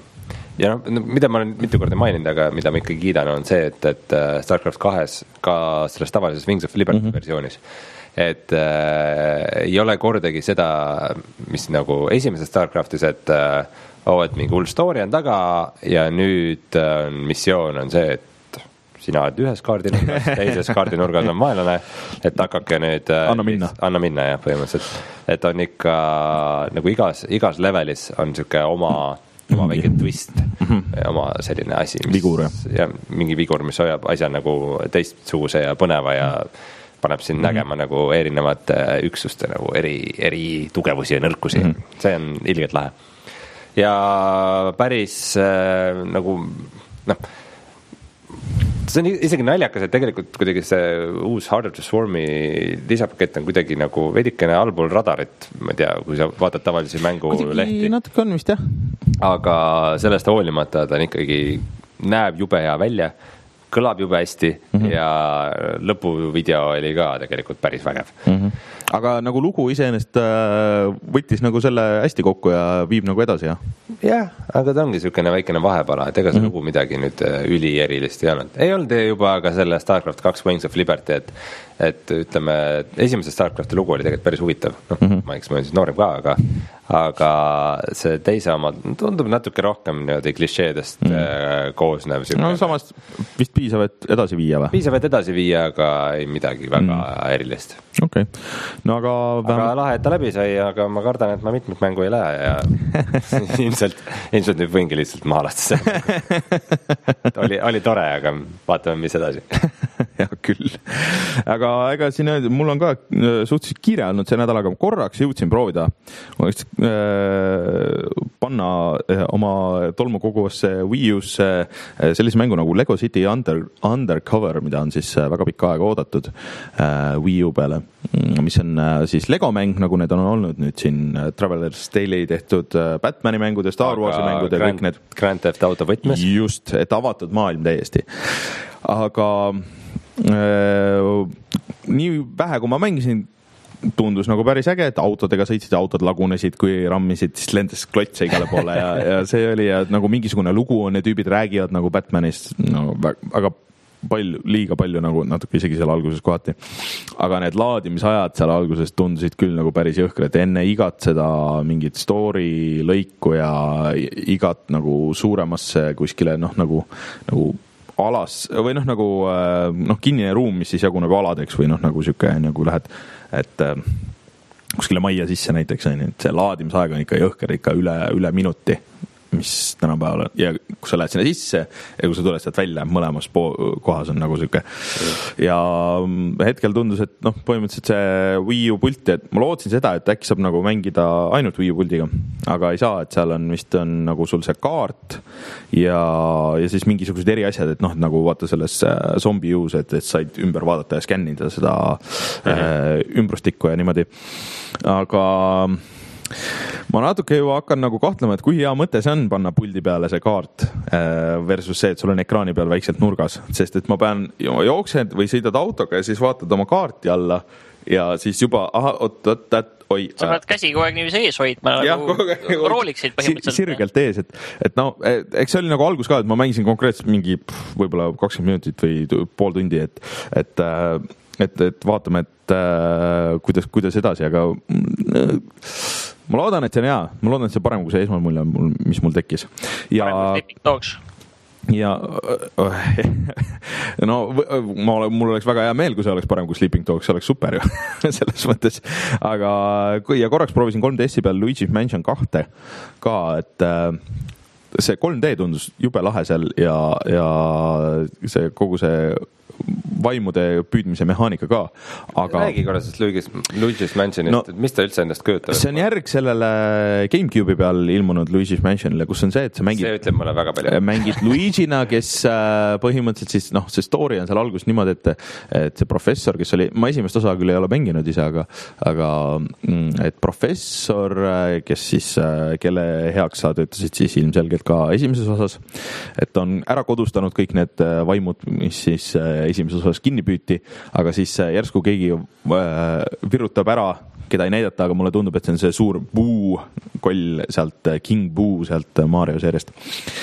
ja no, mida ma olen mitu korda maininud, aga mida ma ikkagi kiidan, on see, et, et StarCraft kahes ka selles tavalises Wings of Liberty mm-hmm. versioonis, et äh, ei ole kordagi seda, mis nagu esimeses StarCraftis, et äh, oh, et mingi hull story on taga ja nüüd äh, missioon on see, et sina oled ühes kaardinurgas, teises kaardinurgas on vaenlane, et hakake nüüd anna minna, anna minna jah, põhimõtteliselt, et on ikka nagu igas, igas levelis on siuke oma, oma väike twist mm-hmm. oma selline asi, mis, vigur ja mingi vigur, mis hoiab asja nagu teistsuguse ja põneva ja paneb siin mm-hmm. nägema nagu erinevate üksuste nagu eri, eri tugevusi ja nõrkusi mm-hmm. see on ilgelt lahe ja päris äh, nagu noh, see on isegi naljakas, et tegelikult kuidagi see uus Heart of the Swarmi lisapakett on kuidagi nagu veidikene allpool radarit, ma ei tea, kui sa vaatad tavalisi mängulehti. Natuke on vist jah. Aga sellest hoolimata ta on ikkagi näeb jube hea välja, kõlab jube hästi mm-hmm. ja lõpuvideo oli ka tegelikult päris vägev. Mm-hmm. Aga nagu lugu iseenesest võttis nagu selle hästi kokku ja viib nagu edasi, jah? Jah, aga ta ongi niisugune väikene vahepala, et ega see mm-hmm. lugu midagi nüüd üli erilist ei olnud. Ei olnud juba ka selle StarCraft kaks Wings of Liberty, et, et ütleme, esimese StarCrafti lugu oli tegelikult päris huvitav. No, mm-hmm. ma eks ma olen siis noorem ka, aga, aga see teise oma tundub natuke rohkem niimoodi klišeedest mm-hmm. koosnev. No samas vist piisav, et edasi viia või? Piisav, et edasi viia, aga ei midagi väga mm-hmm. erilist. Okei. Okay. No aga vähem... aga lahe, et ta läbi sai, aga ma kardan, et ma mitmikmängu ei lähe ja ilmselt, ilmselt nüüd võingi lihtsalt maalata oli, oli tore, aga vaatame, mis edasi jah, küll. Aga ega siin, mul on ka suhteliselt kiire olnud see nädal, aga korraks jõudsin proovida panna oma tolmukoguvasse Wii U'sse sellise mängu nagu Lego City Under, Undercover, mida on siis väga pikka aega oodatud Wii U peale, mis on siis Lego mäng, nagu need on olnud nüüd siin Traveler's Daily tehtud Batmani mängud ja Star Warsi mängud ja kõik need. Grand Theft Auto võtmes. Just, et avatud maailm täiesti. Aga äh, nii vähe, kui ma mängisin, tundus nagu päris äge, et autodega sõitsid, autod lagunesid, kui rammisid, siis lendas klotse igale poole ja, ja see oli ja nagu mingisugune lugu on ja tüübid räägivad nagu Batmanist, no väga palju, liiga palju nagu natuke isegi seal alguses kohati. Aga need laadimisajad seal alguses tundusid küll nagu päris jõhkra, et enne igat seda mingit story lõiku ja igat nagu suuremasse kuskile noh nagu, nagu alas või noh nagu noh, kinnine ruum, mis siis jaguneb aladeks või noh nagu siuke nagu lähed, et kuskile majja sisse näiteks on, et see laadimisaeg on ikka jõhker ikka üle, üle minuti, mis tänapäeval on ja kui sa lähed sinna sisse ja kui sa tuled sealt välja, mõlemas po- kohas on nagu siuke ja hetkel tundus, et noh, põhimõtteliselt see Wii U pulti, et ma lootsin seda, et äkki saab nagu mängida ainult Wii U puldiga, aga ei saa, et seal on vist on nagu sul see kaart ja, ja siis mingisugused eri asjad, et noh, nagu vaata selles zombi uus, et, et said ümber vaadata ja skännida seda mm-hmm. äh, ümbrustikku ja niimoodi, aga ma natuke juba hakkan nagu kahtlema, et kui hea mõte see on panna puldi peale see kaart versus see, et sul on ekraani peal väikselt nurgas, sest et ma pean jooksed või sõidad autoga ja siis vaatad oma kaarti alla ja siis juba, aha, oot, oot, oot, oi. Sa pead käsi kogu aeg niiviisi ees hoidma, nagu rooliksid põhimõtteliselt. Sirgelt ees, et, et no, eks see oli nagu algus ka, et ma mängisin konkreetselt mingi võib-olla kakskümmend minutit või pool tundi, et, et, et, et vaatame, et kuidas, kuidas edasi, aga ma loodan, et see on hea. Ma loodan, et see parem kui see esmamulje, mis mul tekkis. Ja ja no ma ole, mul oleks väga hea meel, kui see oleks parem kui Sleeping Dogs, see oleks super ju selles mõttes, aga kui ja korraks proovisin kolm D S-i peal Luigi's Mansion kahte ka, et see kolm D tundus jube lahe seal ja, ja see kogu see vaimude püüdmise mehaanika ka, aga räägi korra sest Luigi's, Luigi's Mansionist, no, et mis ta üldse endast kujutab? See on järg sellele GameCube'i peal ilmunud Luigi's Mansionile, kus on see, et sa mängid, see ütleb mulle väga palju. Mängid Luigina, kes põhimõtteliselt siis, noh, see story on seal algus niimoodi, et, et see professor, kes oli, ma esimest osa küll ei ole mänginud ise, aga, aga et professor, kes siis, kelle heaks sa töötasid siis ilmselgelt ka esimeses osas, et on ära kodustanud kõik need vaimud, mis siis esimeses osas kinni püüti, aga siis järsku keegi virutab ära, keda ei näidata, aga mulle tundub, et see on see suur Boo koll sealt, King Boo sealt Mario seeriast.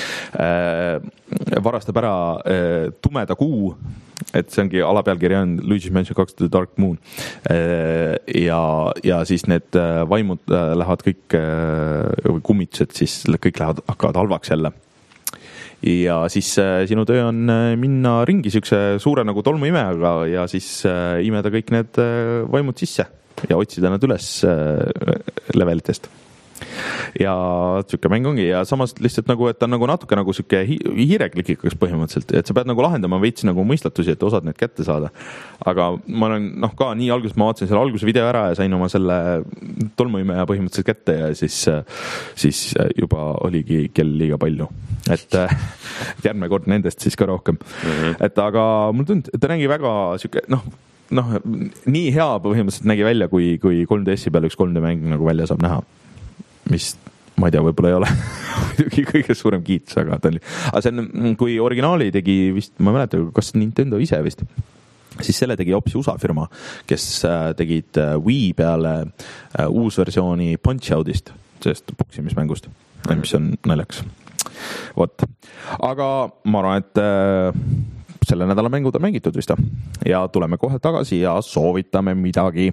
Varastab ära tumeda kuu, et see ongi alapealkirja on Luigi's Mansion kaks The Dark Moon. Ja, ja siis need vaimud lähevad kõik, või kummitused siis kõik lähevad, hakkavad halvaks jälle. Ja siis sinu töö on minna ringi siukse suure nagu tolmuimejaga ja siis imeda kõik need vaimud sisse ja otsida nad üles levelitest. Ja siuke mäng ongi ja samas lihtsalt nagu, et on nagu natuke nagu siuke hiireklikikas põhimõtteliselt, et sa pead nagu lahendama veits nagu mõistatusi, et osad need kätte saada. Aga ma olen noh ka nii alguses, ma vaatasin selle alguse video ära ja sain oma selle tolmuimeja põhimõtteliselt kätte ja siis, siis juba oligi kell liiga palju. Et, et järgmine kord nendest siis ka rohkem. Mm-hmm. Et aga mul tund, ta nägi väga siuke, noh, noh, nii hea põhimõtteliselt nägi välja, kui, kui kolm D S-i peal üks kolm D mäng nagu välja saab näha. Mis, ma ei tea, võib-olla ei ole kõige suurem kiitus, aga ta oli. Aga see on, kui originaali tegi vist, ma ei mäleta, kas Nintendo ise vist, siis selle tegi hoopis U S A firma, kes tegid Wii peale uus versiooni Punch-Outist, sellest boksimismängust, mis on naljaks. Vot. Aga ma arvan, et selle nädala mängud on mängitud vist ja tuleme kohe tagasi ja soovitame midagi.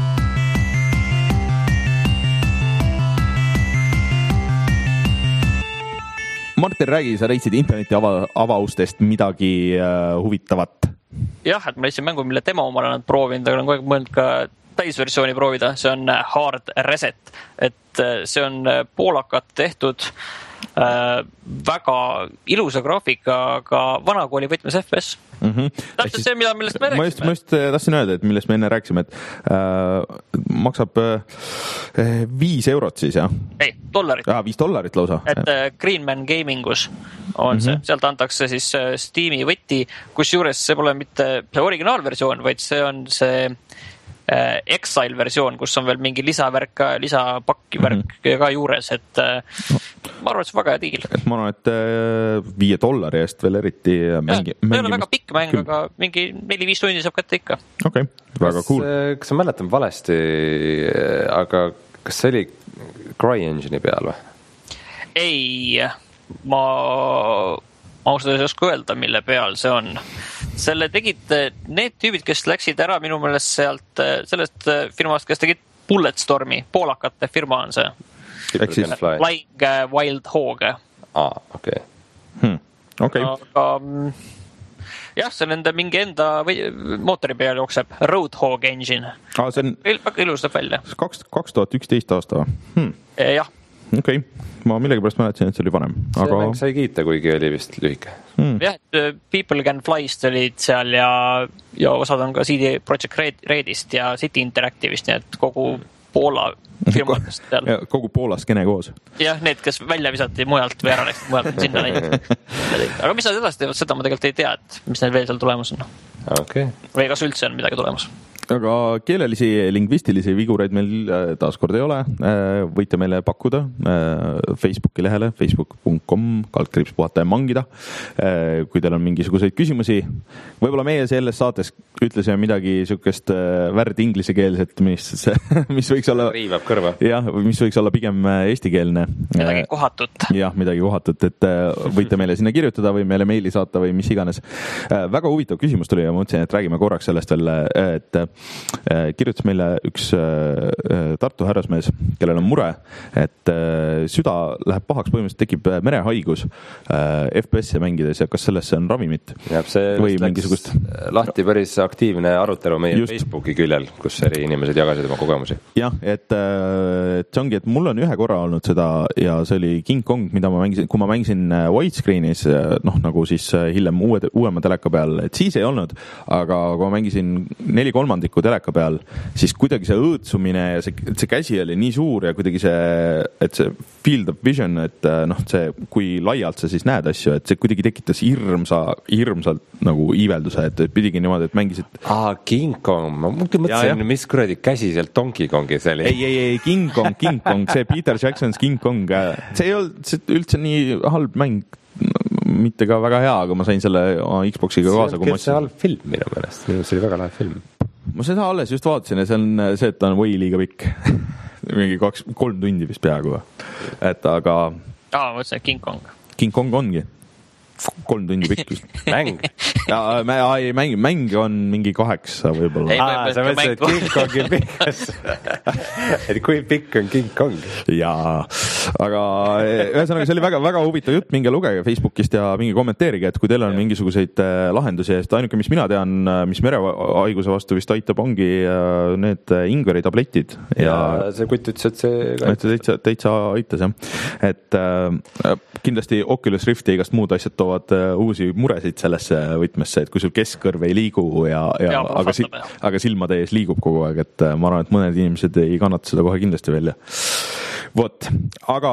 Martin, räägi, sa leidsid interneti ava, avaustest midagi uh, huvitavat. Jah, et ma leidsin mängu, mille demo ma olen proovinud, aga olen kogu aeg mõelnud ka täisversiooni proovida. See on Hard Reset, et see on poolakat tehtud äh, väga ilusa graafika, aga vanakooli võtmes F P S. Mm-hmm. Täpselt see, mida, millest me rääksime. Ma just, ma just tahtsin öelda, et millest me enne rääksime, et äh, maksab äh, viis eurot siis, jah? Ei, dollarit. Ah, viis dollarit lausa. Et äh, Greenman Gamingus on mm-hmm. see. Sealt antakse siis äh, Steam'i võtti, kus juures see pole mitte see originaalversioon, vaid see on see äh, Exile versioon, kus on veel mingi lisavärk, lisapakki värk mm-hmm. ka juures, et äh, no. Ma arvan, et see on väga hea diil. Et ma arvan, et äh, viie dollari eest veel eriti mängi, ja, see on väga pikk mäng, aga mingi neli-viis tundi saab kätte ikka. Okei, okay. Väga kas, cool. Kas sa mäletan valesti, aga kas see oli CryEngine'i peal või? Ei, ma, ma ausalt ei oska öelda, mille peal see on. Selle tegid need tüübid, kes läksid ära minu meelest sealt sellest firmast, kes tegid Bulletstormi, poolakate firma on see. Flying Wild Hog. Ah, okei. Okay. Hmm. Okay. Aga jah, see nende mingi enda või, mootori peal jookseb Roadhog engine. Ah, see on väga ilustab välja. kaks tuhat üksteist aasta või? Hmm. Jah. Okei, okay. Ma millegi pärast mäletasin, et see oli vanem. See aga... mäng sai kiita, kuigi oli vist lühike. Hmm. Jah, et People Can Fly'st olid seal ja, ja osad on ka C D Projekt Redist ja City Interactive'ist, nii et kogu Poola firmadest seal. Ja, kogu Poola skene koos. Jah, need, kes välja visati mujalt või ära läksid mujalt sinna neid. Aga mis nad edasi teevad, seda ma tegelikult ei tea, et mis need veel seal tulemus on. Okay. Või kas üldse on midagi tulemus. aga keelelisi lingvistilisi vigureid meil taaskord ei ole. Võite meile pakkuda Facebooki lehele facebook punkt com kaldkriips puhata ja mangida. Kui teil on mingisuguseid küsimusi, võib-olla meie selles saates ütlesime midagi sükest värd inglisekeelset, mis, mis võiks olla riivab kõrva. Jah, mis võiks olla pigem eestikeelne. Midagi kohatut. Jah, midagi kohatut, et võite meile sinna kirjutada või meile meili saata või mis iganes. Väga huvitav küsimus tuli ja mõtlesin, et räägime korraks sellest veel, et kirjutas meile üks Tartu härrasmees, kellel on mure, et süda läheb pahaks, põhimõtteliselt tekib merehaigus F P S-e mängides ja kas sellesse on ravimit? Jah, see või mingisugust lahti päris aktiivne arutelu meie Just. Facebooki küljel, kus eri inimesed jagasid oma kogemusi. Jah, et, et see ongi, et mul on ühe korra olnud seda ja see oli King Kong, mida ma mängisin, kui ma mängisin widescreenis, noh nagu siis hiljem uue, uuema teleka peal, et siis ei olnud, aga kui ma mängisin neli kolmandikku teleka peal, siis kuidagi see õõtsumine ja see, see käsi oli nii suur ja kuidagi see, et see field of vision, et noh, see, kui laialt sa siis näed asju, et see kuidagi tekitas hirmsa, hirmsalt nagu iivelduse, et pidigi niimoodi, et mängisid. Aa, King Kong, ma mõtlesin, mis kuradi käsi sealt Donkey Kongis oli. Ei, ei, ei, King Kong, King Kong, see Peter Jackson's King Kong, see ei olnud üldse nii halb mäng, mitte ka väga hea, aga ma sain selle Xboxiga kaasa. See on see halb film minu meelest, minu see oli väga lahe film. Ma seda alles just vaatasin ja see on see, et ta on või liiga pikk. Mingi kaks, kolm tundi vist peaaegu. Et aga... Aa, ma mõtlesin, King Kong. King Kong ongi. Kolm tundi pikk just. Mäng? Ja, ei, mäng, mäng on mingi kaheksa võib-olla. Aa, sa mõtlesid, et King Kongi pikkas. Et kui pikk on King Kong? Jaa, aga ühesõnaga, see oli väga, väga huvitav jutt, minge lugege Facebookist ja minge kommenteerige, et kui teil on mingisuguseid lahendusi, sest ainuke, mis mina tean, mis merehaiguse vastu vist aitab, ongi need Ingveri tabletid. Ja, ja see kutt ütles, et see täitsa, täitsa aitas, jah. Et äh, kindlasti Oculus Rift ja igast muud asjad toovad uusi muresid sellesse võtmesse, et kui sul keskkõrv ei liigu ja, ja, ja aga, sil, aga silmade ees liigub kogu aeg, et ma arvan, et mõned inimesed ei kannata seda kohe kindlasti välja. Vot, aga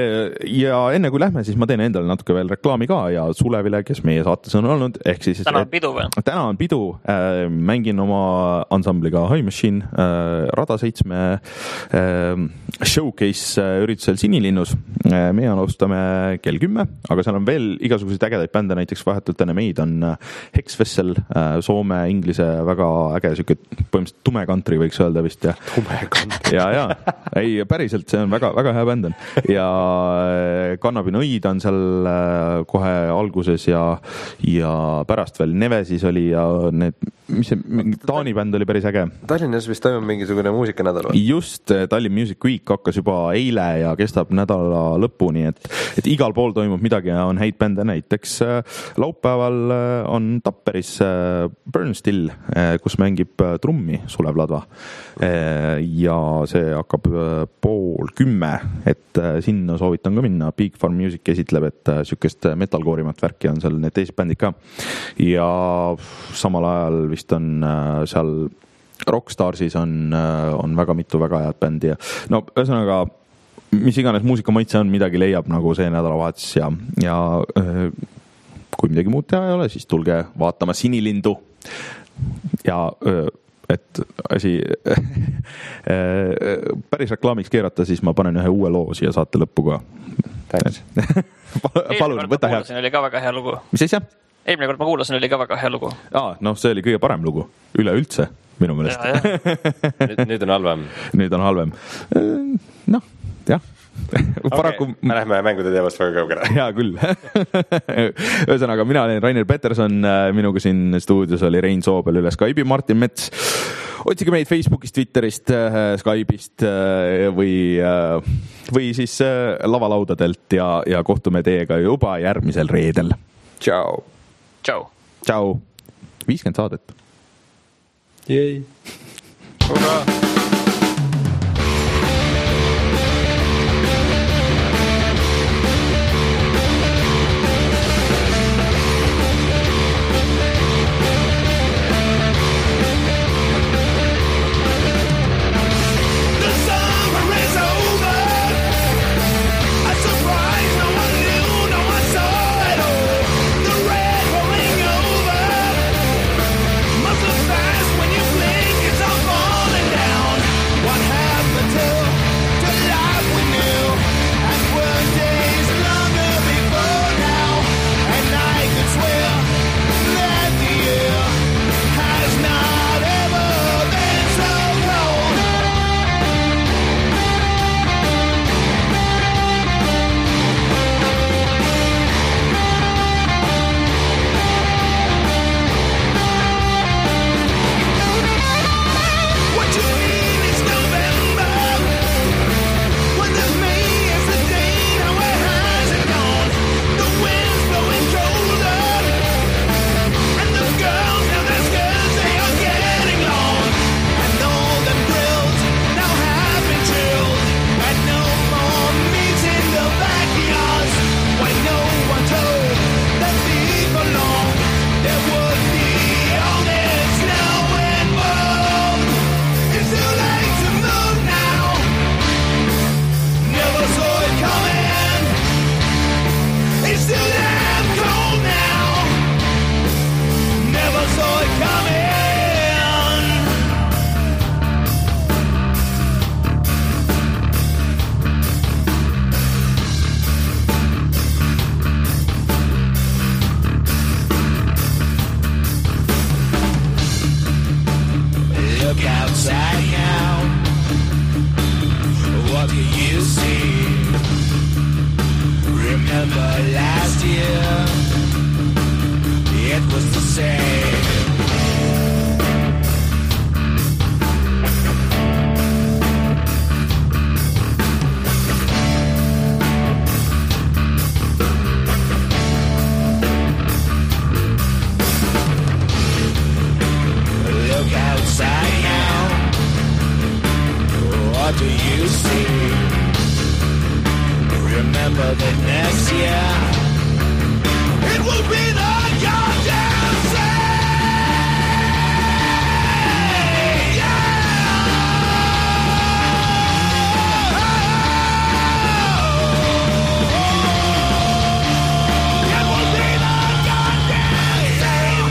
ja enne kui lähme, siis ma teen endale natuke veel reklaami ka ja Sulevile, kes meie saates on olnud, ehk siis täna on pidu või? Täna on pidu, mängin oma ansambliga High Machine Rada seitsme showcase üritusel Sinilinnus. Meie alustame kell kümme, aga seal on veel igasuguseid ägedaid bände, näiteks vahetult enne meid on Hexvessel, Soome, Inglise, väga äge, siuke põhimõtteliselt tume country võiks öelda vist. Ja. Tume country. Ja, ja, ei, päriselt see on väga väga hea bänd on ja Kannabinõid on seal kohe alguses ja, ja pärast veel Nevesis oli ja need, mis see Taani bänd oli päris äge. Tallinnas vist toimub mingisugune muusikanädal või? Just, Tallinn Music Week hakkas juba eile ja kestab nädala lõpuni, et, et igal pool toimub midagi ja on häid bände, näiteks laupäeval on Tapperis Burn Still, kus mängib trummi Sulev Ladva ja see hakkab pool kümme, et sinna soovitan ka minna. Big Farm Music esitleb, et sükest metalkoorimat värki on seal need teised bändid ka ja samal ajal vist on seal Rockstarsis on, on väga mitu väga head bändi ja no ühesõnaga mis iganes muusikamaitse on, midagi leiab nagu see nädalavahetus ja, ja kui midagi muud teha ei ole, siis tulge vaatama Sinilindu ja et asi päris reklaamiks keerata, siis ma panen ühe uue loo siia saate lõppu ka. Palun, võta hea. Oli ka väga hea lugu. Mis asja? Eelmine kord ma kuulasin, oli ka väga hea lugu. Aa, noh, see oli kõige parem lugu. Üle üldse, minu meelest. Ja, ja. nüüd, nüüd on halvem. Nüüd on halvem. Noh, jah. Paraku... Okay, me lähme mängude teemast väga kaugele. Hea küll. Ühesõnaga, mina olen Rainer Peterson, minuga siin stuudios oli Rein Soobel üle Skype'i, Martin Mets. Otsige meid Facebookist, Twitterist, Skype'ist või, või siis lavalaudadelt ja, ja kohtume teiega juba järgmisel reedel. Ciao. Ciao. Ciao. viiskümmend saadet. Jei. Ura. It's all Look outside now. What do you see? Remember last year, it was the same. Look outside now. What do you see? Remember that next year it will be the goddamn same. Yeah. It will be the goddamn same.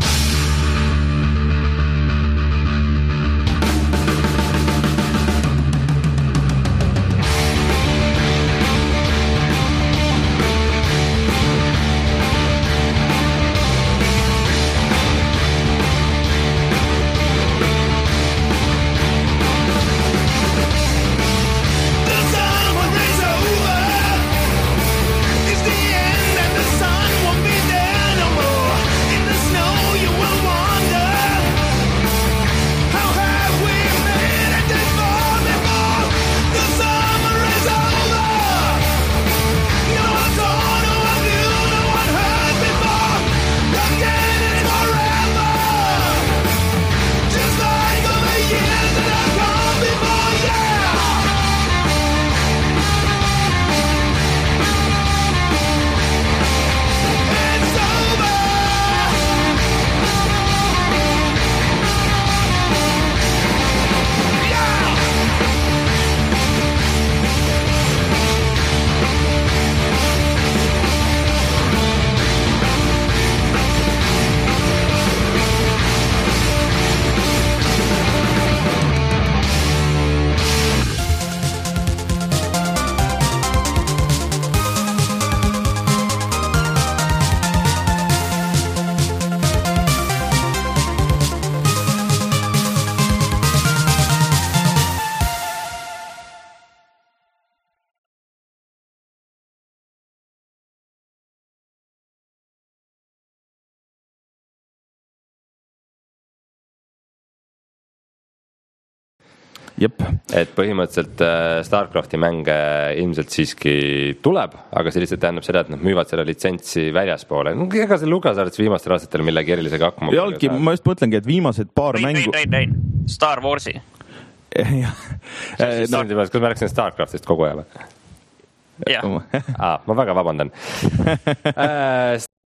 Jep. Et põhimõtteliselt Starcrafti mänge ilmselt siiski tuleb, aga see lihtsalt tähendab seda, et nad müüvad selle litsentsi väljaspoole. Ega see LucasArts viimastel aastatel millegi erilisega hakkama. Jalgi, ma just mõtlengi, et viimased paar rein, mängu... Rein, rein, rein. Star Warsi. Kas ma rääksin Starcraftist kogu aja või? Jah. Ah, ma väga vabandan.